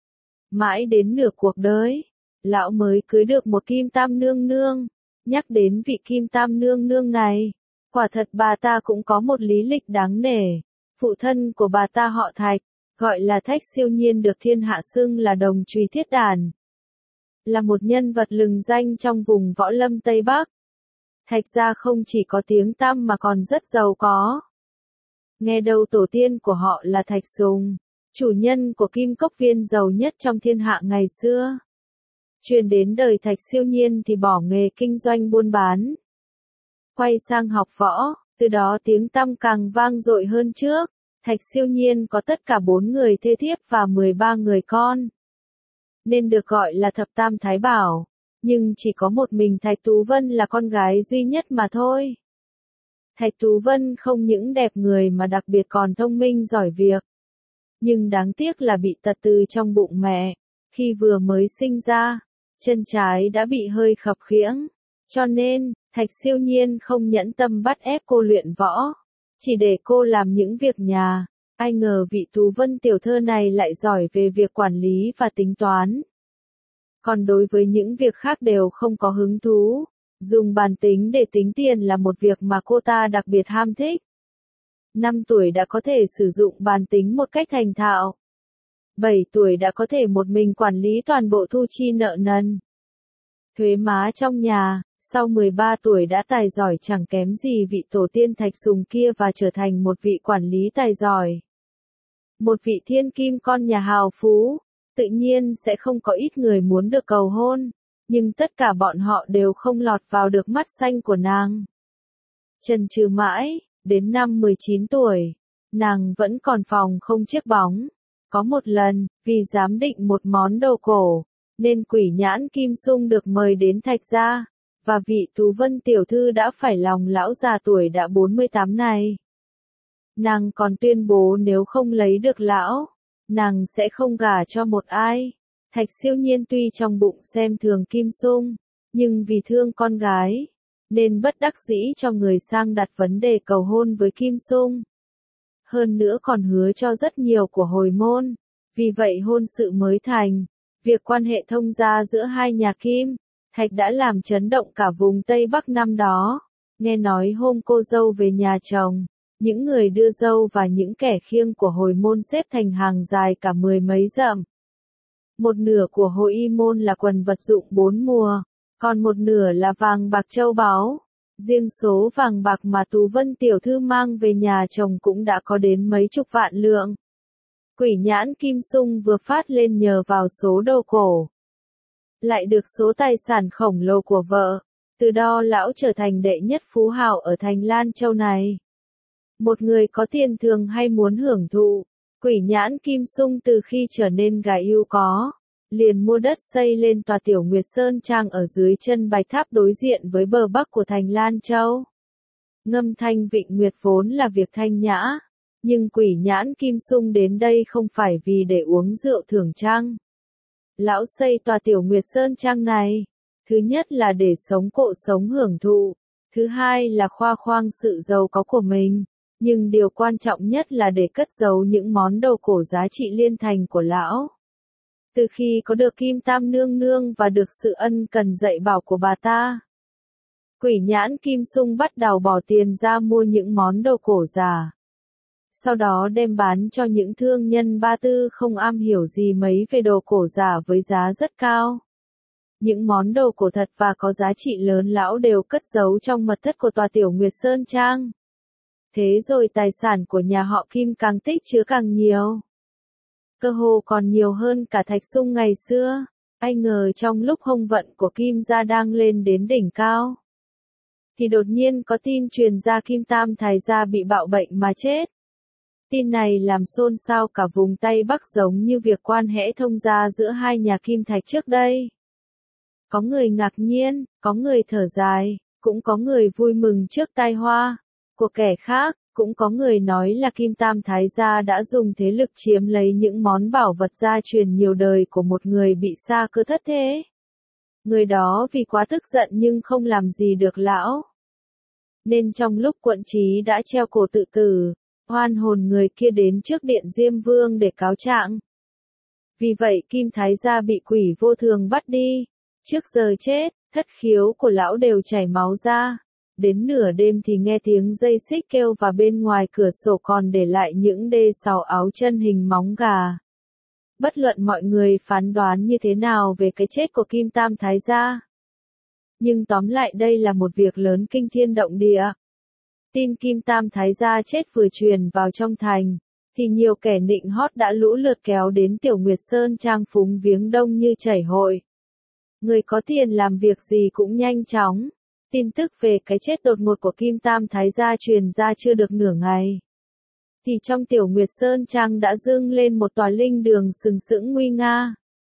Mãi đến nửa cuộc đời, lão mới cưới được một Kim Tam Nương Nương. Nhắc đến vị Kim Tam Nương Nương này, quả thật bà ta cũng có một lý lịch đáng nể. Phụ thân của bà ta họ Thạch, gọi là Thách Siêu Nhiên được thiên hạ xưng là Đồng Chùy Thiết Đàn. Là một nhân vật lừng danh trong vùng võ lâm Tây Bắc. Thạch gia không chỉ có tiếng tăm mà còn rất giàu có. Nghe đâu tổ tiên của họ là Thạch Sùng, chủ nhân của kim cốc viên giàu nhất trong thiên hạ ngày xưa. Truyền đến đời Thạch Siêu Nhiên thì bỏ nghề kinh doanh buôn bán, quay sang học võ, từ đó tiếng tăm càng vang dội hơn trước. Thạch Siêu Nhiên có tất cả bốn người thê thiếp và mười ba người con, nên được gọi là Thập Tam Thái Bảo. Nhưng chỉ có một mình Thạch Tú Vân là con gái duy nhất mà thôi. Thạch Tú Vân không những đẹp người mà đặc biệt còn thông minh giỏi việc. Nhưng đáng tiếc là bị tật từ trong bụng mẹ. Khi vừa mới sinh ra, chân trái đã bị hơi khập khiễng. Cho nên, Thạch Siêu Nhiên không nhẫn tâm bắt ép cô luyện võ. Chỉ để cô làm những việc nhà. Ai ngờ vị Tú Vân tiểu thơ này lại giỏi về việc quản lý và tính toán. Còn đối với những việc khác đều không có hứng thú. Dùng bàn tính để tính tiền là một việc mà cô ta đặc biệt ham thích. năm tuổi đã có thể sử dụng bàn tính một cách thành thạo. bảy tuổi đã có thể một mình quản lý toàn bộ thu chi nợ nần, thuế má trong nhà. Sau mười ba tuổi đã tài giỏi chẳng kém gì vị tổ tiên Thạch Sùng kia và trở thành một vị quản lý tài giỏi. Một vị thiên kim con nhà hào phú. Tự nhiên sẽ không có ít người muốn được cầu hôn, nhưng tất cả bọn họ đều không lọt vào được mắt xanh của nàng. Chần chừ mãi, đến năm mười chín tuổi, nàng vẫn còn phòng không chiếc bóng. Có một lần, vì giám định một món đồ cổ, nên Quỷ Nhãn Kim Sung được mời đến Thạch gia, và vị Tú Vân tiểu thư đã phải lòng lão già tuổi đã bốn mươi tám này. Nàng còn tuyên bố nếu không lấy được lão, nàng sẽ không gả cho một ai. Thạch Siêu Nhiên tuy trong bụng xem thường Kim Sung, nhưng vì thương con gái, nên bất đắc dĩ cho người sang đặt vấn đề cầu hôn với Kim Sung. Hơn nữa còn hứa cho rất nhiều của hồi môn, vì vậy hôn sự mới thành. Việc quan hệ thông gia giữa hai nhà Kim, Thạch đã làm chấn động cả vùng Tây Bắc năm đó. Nghe nói hôm cô dâu về nhà chồng, những người đưa dâu và những kẻ khiêng của hồi môn xếp thành hàng dài cả mười mấy dặm. Một nửa của hội y môn là quần vật dụng bốn mùa, còn một nửa là vàng bạc châu báu. Riêng số vàng bạc mà Tú Vân tiểu thư mang về nhà chồng cũng đã có đến mấy chục vạn lượng. Quỷ nhãn Kim Sung vừa phát lên nhờ vào số đồ cổ. Lại được số tài sản khổng lồ của vợ. Từ đó lão trở thành đệ nhất phú hào ở thành Lan Châu này. Một người có tiền thường hay muốn hưởng thụ. Quỷ nhãn Kim Sung từ khi trở nên gái yêu có, liền mua đất xây lên tòa Tiểu Nguyệt Sơn Trang ở dưới chân Bạch Tháp đối diện với bờ bắc của thành Lan Châu. Ngâm thanh vịnh nguyệt vốn là việc thanh nhã, nhưng quỷ nhãn Kim Sung đến đây không phải vì để uống rượu thưởng trăng. Lão xây tòa Tiểu Nguyệt Sơn Trang này, thứ nhất là để sống cộ sống hưởng thụ, thứ hai là khoe khoang sự giàu có của mình. Nhưng điều quan trọng nhất là để cất giấu những món đồ cổ giá trị liên thành của lão. Từ khi có được Kim Tam Nương Nương và được sự ân cần dạy bảo của bà ta, quỷ nhãn Kim Sung bắt đầu bỏ tiền ra mua những món đồ cổ giả. Sau đó đem bán cho những thương nhân ba tư không am hiểu gì mấy về đồ cổ giả với giá rất cao. Những món đồ cổ thật và có giá trị lớn lão đều cất giấu trong mật thất của tòa Tiểu Nguyệt Sơn Trang. Thế rồi tài sản của nhà họ Kim càng tích chứa càng nhiều. Cơ hồ còn nhiều hơn cả Thạch Sung ngày xưa. Ai ngờ trong lúc hồng vận của Kim gia đang lên đến đỉnh cao, thì đột nhiên có tin truyền ra Kim Tam Thái gia bị bạo bệnh mà chết. Tin này làm xôn xao cả vùng Tây Bắc giống như việc quan hệ thông gia giữa hai nhà Kim Thạch trước đây. Có người ngạc nhiên, có người thở dài, cũng có người vui mừng trước tai họa của kẻ khác, cũng có người nói là Kim Tam Thái gia đã dùng thế lực chiếm lấy những món bảo vật gia truyền nhiều đời của một người bị sa cơ thất thế. Người đó vì quá tức giận nhưng không làm gì được lão, nên trong lúc quận trí đã treo cổ tự tử, oan hồn người kia đến trước điện Diêm Vương để cáo trạng. Vì vậy Kim Thái gia bị quỷ vô thường bắt đi. Trước giờ chết, thất khiếu của lão đều chảy máu ra. Đến nửa đêm thì nghe tiếng dây xích kêu và bên ngoài cửa sổ còn để lại những đê sào áo chân hình móng gà. Bất luận mọi người phán đoán như thế nào về cái chết của Kim Tam Thái gia, nhưng tóm lại đây là một việc lớn kinh thiên động địa. Tin Kim Tam Thái gia chết vừa truyền vào trong thành, thì nhiều kẻ nịnh hót đã lũ lượt kéo đến Tiểu Nguyệt Sơn Trang phúng viếng đông như chảy hội. Người có tiền làm việc gì cũng nhanh chóng. Tin tức về cái chết đột ngột của Kim Tam Thái gia truyền ra chưa được nửa ngày, thì trong Tiểu Nguyệt Sơn Trang đã dâng lên một tòa linh đường sừng sững nguy nga.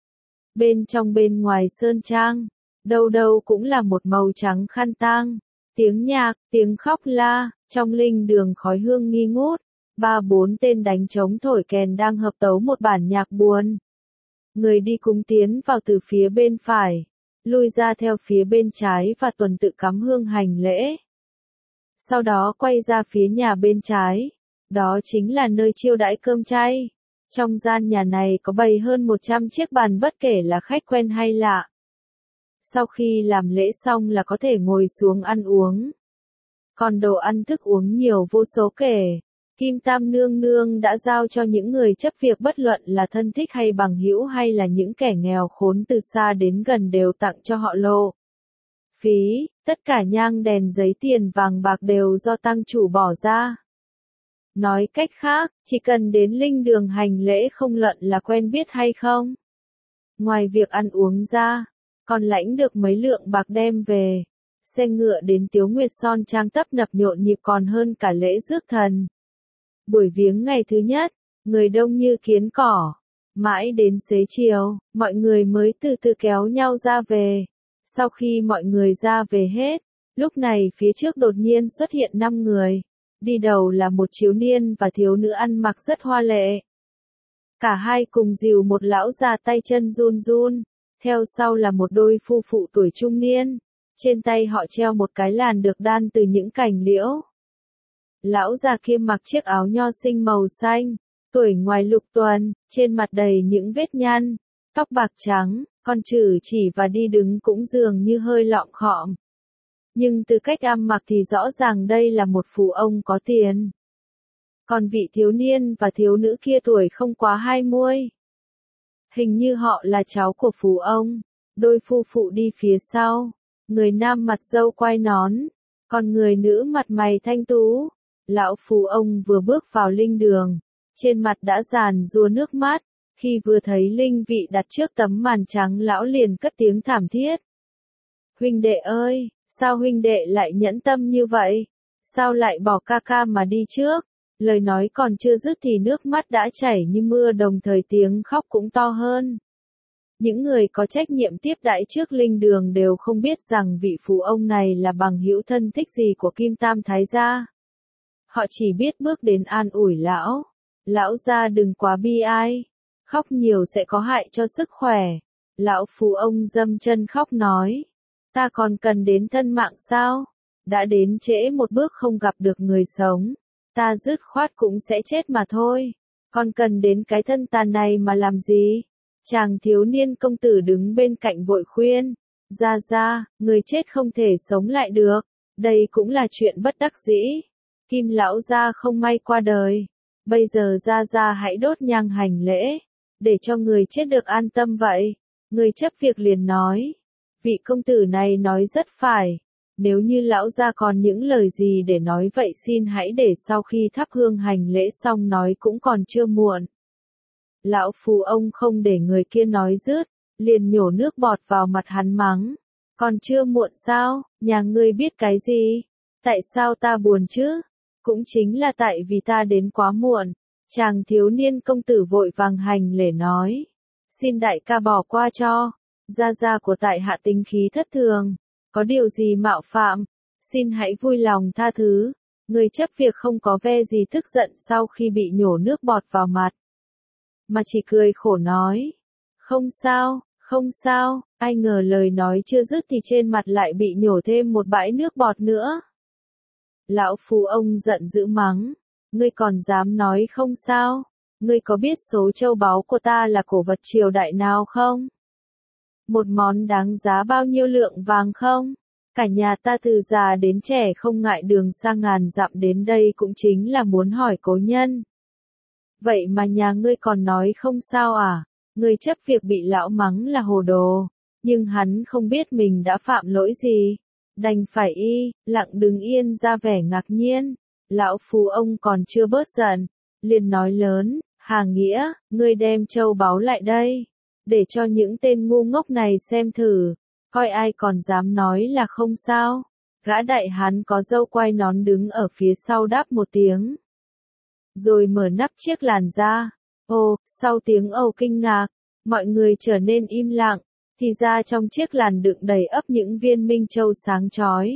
Bên trong bên ngoài Sơn Trang, đâu đâu cũng là một màu trắng khăn tang, tiếng nhạc, tiếng khóc la, trong linh đường khói hương nghi ngút, ba bốn tên đánh trống thổi kèn đang hợp tấu một bản nhạc buồn. Người đi cúng tiến vào từ phía bên phải, lui ra theo phía bên trái và tuần tự cắm hương hành lễ. Sau đó quay ra phía nhà bên trái, đó chính là nơi chiêu đãi cơm chay. Trong gian nhà này có bày hơn một trăm chiếc bàn bất kể là khách quen hay lạ. Sau khi làm lễ xong là có thể ngồi xuống ăn uống. Còn đồ ăn thức uống nhiều vô số kể. Kim Tam Nương Nương đã giao cho những người chấp việc bất luận là thân thích hay bằng hữu hay là những kẻ nghèo khốn từ xa đến gần đều tặng cho họ lộ phí, tất cả nhang đèn giấy tiền vàng bạc đều do tăng chủ bỏ ra. Nói cách khác, chỉ cần đến linh đường hành lễ không luận là quen biết hay không. Ngoài việc ăn uống ra, còn lãnh được mấy lượng bạc đem về. Xe ngựa đến Tiếu Nguyệt Son Trang tấp nập nhộn nhịp còn hơn cả lễ rước thần. Buổi viếng ngày thứ nhất, người đông như kiến cỏ. Mãi đến xế chiều, mọi người mới từ từ kéo nhau ra về. Sau khi mọi người ra về hết, lúc này phía trước đột nhiên xuất hiện năm người. Đi đầu là một thiếu niên và thiếu nữ ăn mặc rất hoa lệ. Cả hai cùng dìu một lão già tay chân run run. Theo sau là một đôi phu phụ tuổi trung niên. Trên tay họ treo một cái làn được đan từ những cành liễu. Lão già kia mặc chiếc áo nho sinh màu xanh, tuổi ngoài lục tuần, trên mặt đầy những vết nhăn, tóc bạc trắng, còn chử chỉ và đi đứng cũng dường như hơi lọng khọm. Nhưng từ cách ăn mặc thì rõ ràng đây là một phú ông có tiền. Còn vị thiếu niên và thiếu nữ kia tuổi không quá hai mươi. Hình như họ là cháu của phú ông. Đôi phu phụ đi phía sau. Người nam mặt râu quai nón, Còn người nữ mặt mày thanh tú, lão phù ông vừa bước vào linh đường, trên mặt đã giàn giụa nước mắt, khi vừa thấy linh vị đặt trước tấm màn trắng lão liền cất tiếng thảm thiết. Huynh đệ ơi, sao huynh đệ lại nhẫn tâm như vậy? Sao lại bỏ ca ca mà đi trước? Lời nói còn chưa dứt thì nước mắt đã chảy như mưa, đồng thời tiếng khóc cũng to hơn. Những người có trách nhiệm tiếp đãi trước linh đường đều không biết rằng vị phù ông này là bằng hữu thân thích gì của Kim Tam Thái gia. Họ chỉ biết bước đến an ủi lão. Lão gia đừng quá bi ai. Khóc nhiều sẽ có hại cho sức khỏe. Lão phù ông dâm chân khóc nói. Ta còn cần đến thân mạng sao? Đã đến trễ một bước không gặp được người sống. Ta dứt khoát cũng sẽ chết mà thôi. Còn cần đến cái thân tàn này mà làm gì? Chàng thiếu niên công tử đứng bên cạnh vội khuyên. Gia gia, người chết không thể sống lại được. Đây cũng là chuyện bất đắc dĩ. Kim lão gia không may qua đời. Bây giờ gia gia hãy đốt nhang hành lễ. Để cho người chết được an tâm vậy. Người chấp việc liền nói. Vị công tử này nói rất phải. Nếu như lão gia còn những lời gì để nói vậy xin hãy để sau khi thắp hương hành lễ xong nói cũng còn chưa muộn. Lão phù ông không để người kia nói dứt, liền nhổ nước bọt vào mặt hắn mắng. Còn chưa muộn sao, nhà ngươi biết cái gì? Tại sao ta buồn chứ? Cũng chính là tại vì ta đến quá muộn. Chàng thiếu niên công tử vội vàng hành lễ nói. Xin đại ca bỏ qua cho. Gia gia của tại hạ tính khí thất thường. Có điều gì mạo phạm? Xin hãy vui lòng tha thứ. Người chấp việc không có ve gì tức giận sau khi bị nhổ nước bọt vào mặt. Mà chỉ cười khổ nói. Không sao, không sao, ai ngờ lời nói chưa dứt thì trên mặt lại bị nhổ thêm một bãi nước bọt nữa. Lão phù ông giận dữ mắng. Ngươi còn dám nói không sao? Ngươi có biết số châu báu của ta là cổ vật triều đại nào không? Một món đáng giá bao nhiêu lượng vàng không? Cả nhà ta từ già đến trẻ không ngại đường xa ngàn dặm đến đây cũng chính là muốn hỏi cố nhân. Vậy mà nhà ngươi còn nói không sao à? Ngươi chấp việc bị lão mắng là hồ đồ. Nhưng hắn không biết mình đã phạm lỗi gì. Đành phải y, lặng đứng yên ra vẻ ngạc nhiên. Lão phù ông còn chưa bớt giận. Liền nói lớn, Hà Nghĩa, ngươi đem châu báu lại đây. Để cho những tên ngu ngốc này xem thử. Coi ai còn dám nói là không sao. Gã đại hán có râu quai nón đứng ở phía sau đáp một tiếng. Rồi mở nắp chiếc làn ra. Ồ, sau tiếng ồ kinh ngạc, mọi người trở nên im lặng, thì ra trong chiếc làn đựng đầy ắp những viên minh châu sáng chói.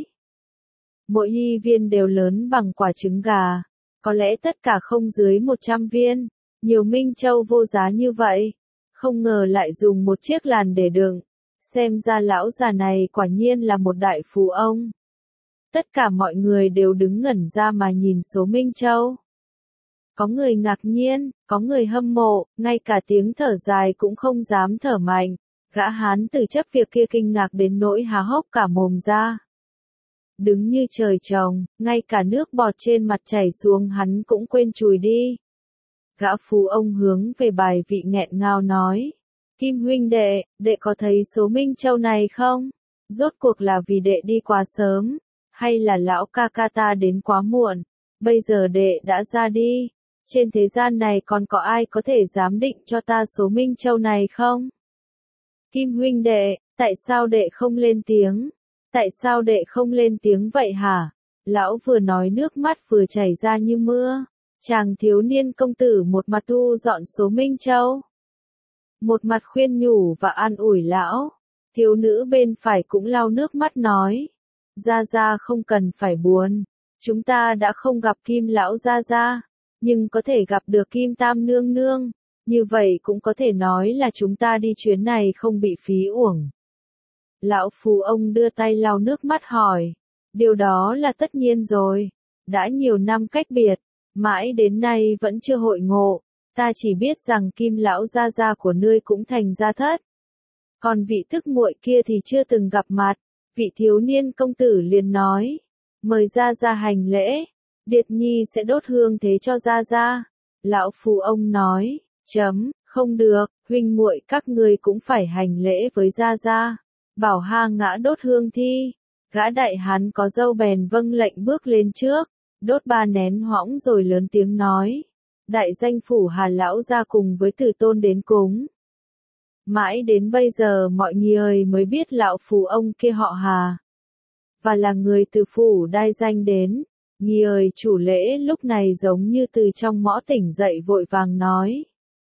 Mỗi y viên đều lớn bằng quả trứng gà, có lẽ tất cả không dưới một trăm viên, nhiều minh châu vô giá như vậy, không ngờ lại dùng một chiếc làn để đựng, xem ra lão già này quả nhiên là một đại phú ông. Tất cả mọi người đều đứng ngẩn ra mà nhìn số minh châu. Có người ngạc nhiên, có người hâm mộ, ngay cả tiếng thở dài cũng không dám thở mạnh. Gã hán từ chấp việc kia kinh ngạc đến nỗi há hốc cả mồm ra. Đứng như trời trồng, ngay cả nước bọt trên mặt chảy xuống hắn cũng quên chùi đi. Gã phú ông hướng về bài vị nghẹn ngào nói. Kim huynh đệ, đệ có thấy số minh châu này không? Rốt cuộc là vì đệ đi quá sớm, hay là lão ca ca ta đến quá muộn? Bây giờ đệ đã ra đi. Trên thế gian này còn có ai có thể giám định cho ta số minh châu này không? Kim huynh đệ, tại sao đệ không lên tiếng? Tại sao đệ không lên tiếng vậy hả? Lão vừa nói nước mắt vừa chảy ra như mưa. Chàng thiếu niên công tử một mặt thu dọn số minh châu. Một mặt khuyên nhủ và an ủi lão. Thiếu nữ bên phải cũng lau nước mắt nói. Gia Gia không cần phải buồn. Chúng ta đã không gặp Kim lão Gia Gia. Nhưng có thể gặp được Kim Tam nương nương, như vậy cũng có thể nói là chúng ta đi chuyến này không bị phí uổng. Lão phù ông đưa tay lau nước mắt hỏi, điều đó là tất nhiên rồi, đã nhiều năm cách biệt, mãi đến nay vẫn chưa hội ngộ, ta chỉ biết rằng Kim lão gia gia của ngươi cũng thành gia thất. Còn vị tức muội kia thì chưa từng gặp mặt, vị thiếu niên công tử liền nói, mời gia gia hành lễ. Điệt nhi sẽ đốt hương thế cho gia gia. Lão phù ông nói, chấm, không được, huynh muội các ngươi cũng phải hành lễ với gia gia. Bảo Ha Ngã đốt hương thi. Gã đại hán có râu bèn vâng lệnh bước lên trước, đốt ba nén hõng rồi lớn tiếng nói. Đại danh phủ Hà lão gia cùng với Từ Tôn đến cúng. Mãi đến bây giờ mọi người mới biết lão phù ông kia họ Hà. Và là người từ phủ Đai Danh đến. Người chủ lễ lúc này giống như từ trong mõ tỉnh dậy vội vàng nói.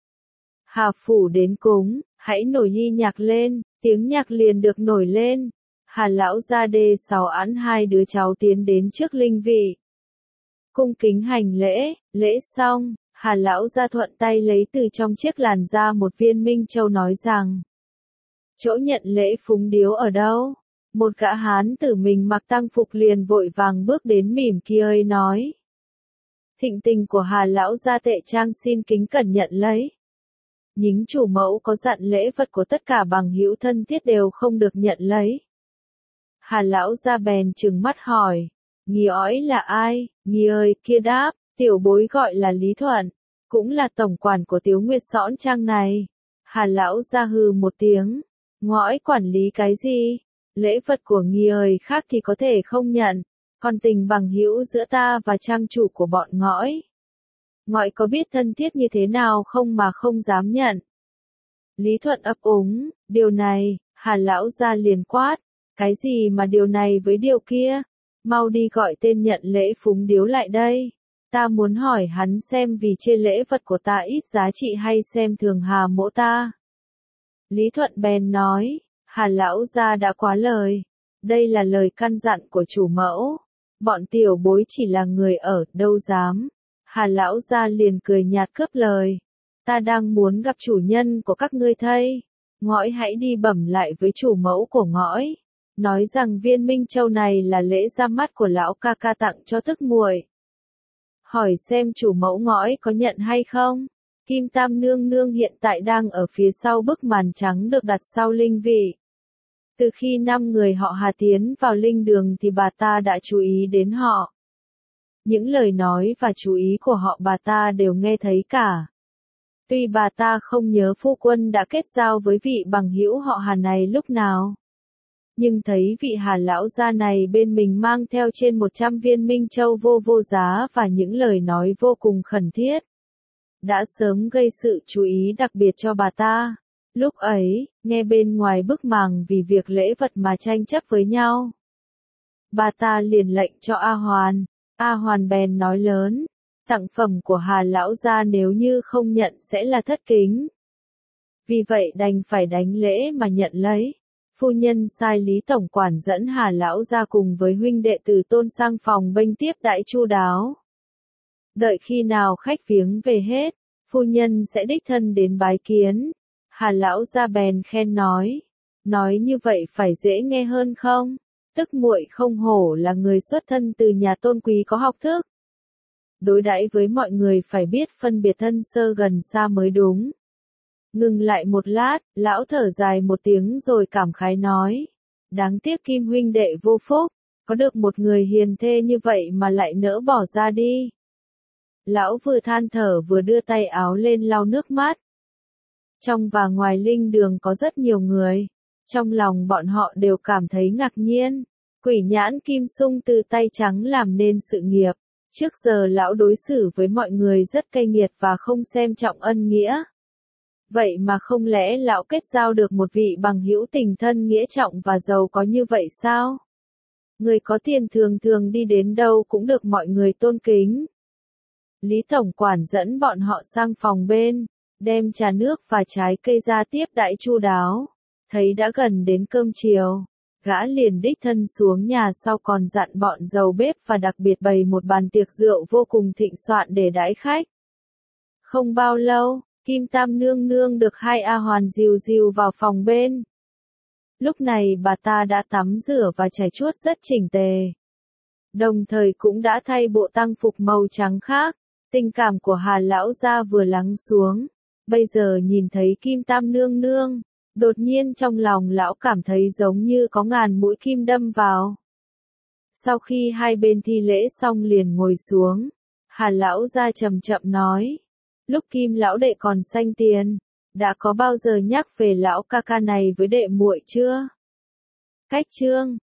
Hà phủ đến cúng, hãy nổi ly nhạc lên, tiếng nhạc liền được nổi lên. Hà lão gia đê sáu án hai đứa cháu tiến đến trước linh vị. Cung kính hành lễ, lễ xong, Hà lão gia thuận tay lấy từ trong chiếc làn ra một viên minh châu nói rằng. Chỗ nhận lễ phúng điếu ở đâu? Một gã hán tử mình mặc tang phục liền vội vàng bước đến mỉm cười nói. Thịnh tình của Hà lão gia tệ trang xin kính cẩn nhận lấy. Nhính chủ mẫu có dặn lễ vật của tất cả bằng hữu thân thiết đều không được nhận lấy. Hà lão gia bèn trừng mắt hỏi. Nghi ói là ai? Nghi ơi kia đáp, tiểu bối gọi là Lý Thuận, cũng là tổng quản của Tiếu Nguyệt Sõn Trang này. Hà lão gia hừ một tiếng. Ngõi quản lý cái gì? Lễ vật của nghi ơi khác thì có thể không nhận, còn tình bằng hữu giữa ta và trang chủ của bọn ngõi. Ngõi có biết thân thiết như thế nào không mà không dám nhận. Lý Thuận ấp úng, điều này, Hà lão gia liền quát, cái gì mà điều này với điều kia, mau đi gọi tên nhận lễ phúng điếu lại đây. Ta muốn hỏi hắn xem vì chê lễ vật của ta ít giá trị hay xem thường Hà mỗ ta. Lý Thuận bèn nói. Hà lão gia đã quá lời. Đây là lời căn dặn của chủ mẫu. Bọn tiểu bối chỉ là người ở, đâu dám. Hà lão gia liền cười nhạt cướp lời. Ta đang muốn gặp chủ nhân của các ngươi thây. Ngõi hãy đi bẩm lại với chủ mẫu của ngõi. Nói rằng viên minh châu này là lễ ra mắt của lão ca ca tặng cho tức muội. Hỏi xem chủ mẫu ngõi có nhận hay không? Kim Tam nương nương hiện tại đang ở phía sau bức màn trắng được đặt sau linh vị. Từ khi năm người họ Hà tiến vào linh đường thì bà ta đã chú ý đến họ. Những lời nói và chú ý của họ bà ta đều nghe thấy cả. Tuy bà ta không nhớ phu quân đã kết giao với vị bằng hữu họ Hà này lúc nào. Nhưng thấy vị Hà lão gia này bên mình mang theo trên một trăm viên minh châu vô vô giá và những lời nói vô cùng khẩn thiết. Đã sớm gây sự chú ý đặc biệt cho bà ta. Lúc ấy, nghe bên ngoài bức màn vì việc lễ vật mà tranh chấp với nhau. Bà ta liền lệnh cho A Hoàn. A Hoàn bèn nói lớn. Tặng phẩm của Hà lão gia nếu như không nhận sẽ là thất kính. Vì vậy đành phải đánh lễ mà nhận lấy. Phu nhân sai Lý tổng quản dẫn Hà lão gia cùng với huynh đệ Từ Tôn sang phòng bênh tiếp đãi chu đáo. Đợi khi nào khách viếng về hết, phu nhân sẽ đích thân đến bái kiến. Hà lão gia bèn khen nói, nói như vậy phải dễ nghe hơn không? Tức muội không hổ là người xuất thân từ nhà tôn quý có học thức. Đối đãi với mọi người phải biết phân biệt thân sơ gần xa mới đúng. Ngừng lại một lát, lão thở dài một tiếng rồi cảm khái nói, đáng tiếc Kim huynh đệ vô phúc, có được một người hiền thê như vậy mà lại nỡ bỏ ra đi. Lão vừa than thở vừa đưa tay áo lên lau nước mắt. Trong và ngoài linh đường có rất nhiều người. Trong lòng bọn họ đều cảm thấy ngạc nhiên. Quỷ nhãn Kim Sung từ tay trắng làm nên sự nghiệp. Trước giờ lão đối xử với mọi người rất cay nghiệt và không xem trọng ân nghĩa. Vậy mà không lẽ lão kết giao được một vị bằng hữu tình thân nghĩa trọng và giàu có như vậy sao? Người có tiền thường thường đi đến đâu cũng được mọi người tôn kính. Lý tổng quản dẫn bọn họ sang phòng bên, đem trà nước và trái cây ra tiếp đãi chu đáo. Thấy đã gần đến cơm chiều, gã liền đích thân xuống nhà sau còn dặn bọn dầu bếp và đặc biệt bày một bàn tiệc rượu vô cùng thịnh soạn để đãi khách. Không bao lâu, Kim Tam nương nương được hai A Hoàn dìu dìu vào phòng bên. Lúc này bà ta đã tắm rửa và chải chuốt rất chỉnh tề. Đồng thời cũng đã thay bộ tang phục màu trắng khác. Tình cảm của Hà lão gia vừa lắng xuống. Bây giờ nhìn thấy Kim Tam nương nương, đột nhiên trong lòng lão cảm thấy giống như có ngàn mũi kim đâm vào. Sau khi hai bên thi lễ xong liền ngồi xuống, Hà lão gia chậm chậm nói, lúc Kim lão đệ còn xanh tiền, đã có bao giờ nhắc về lão ca ca này với đệ muội chưa? Cách chương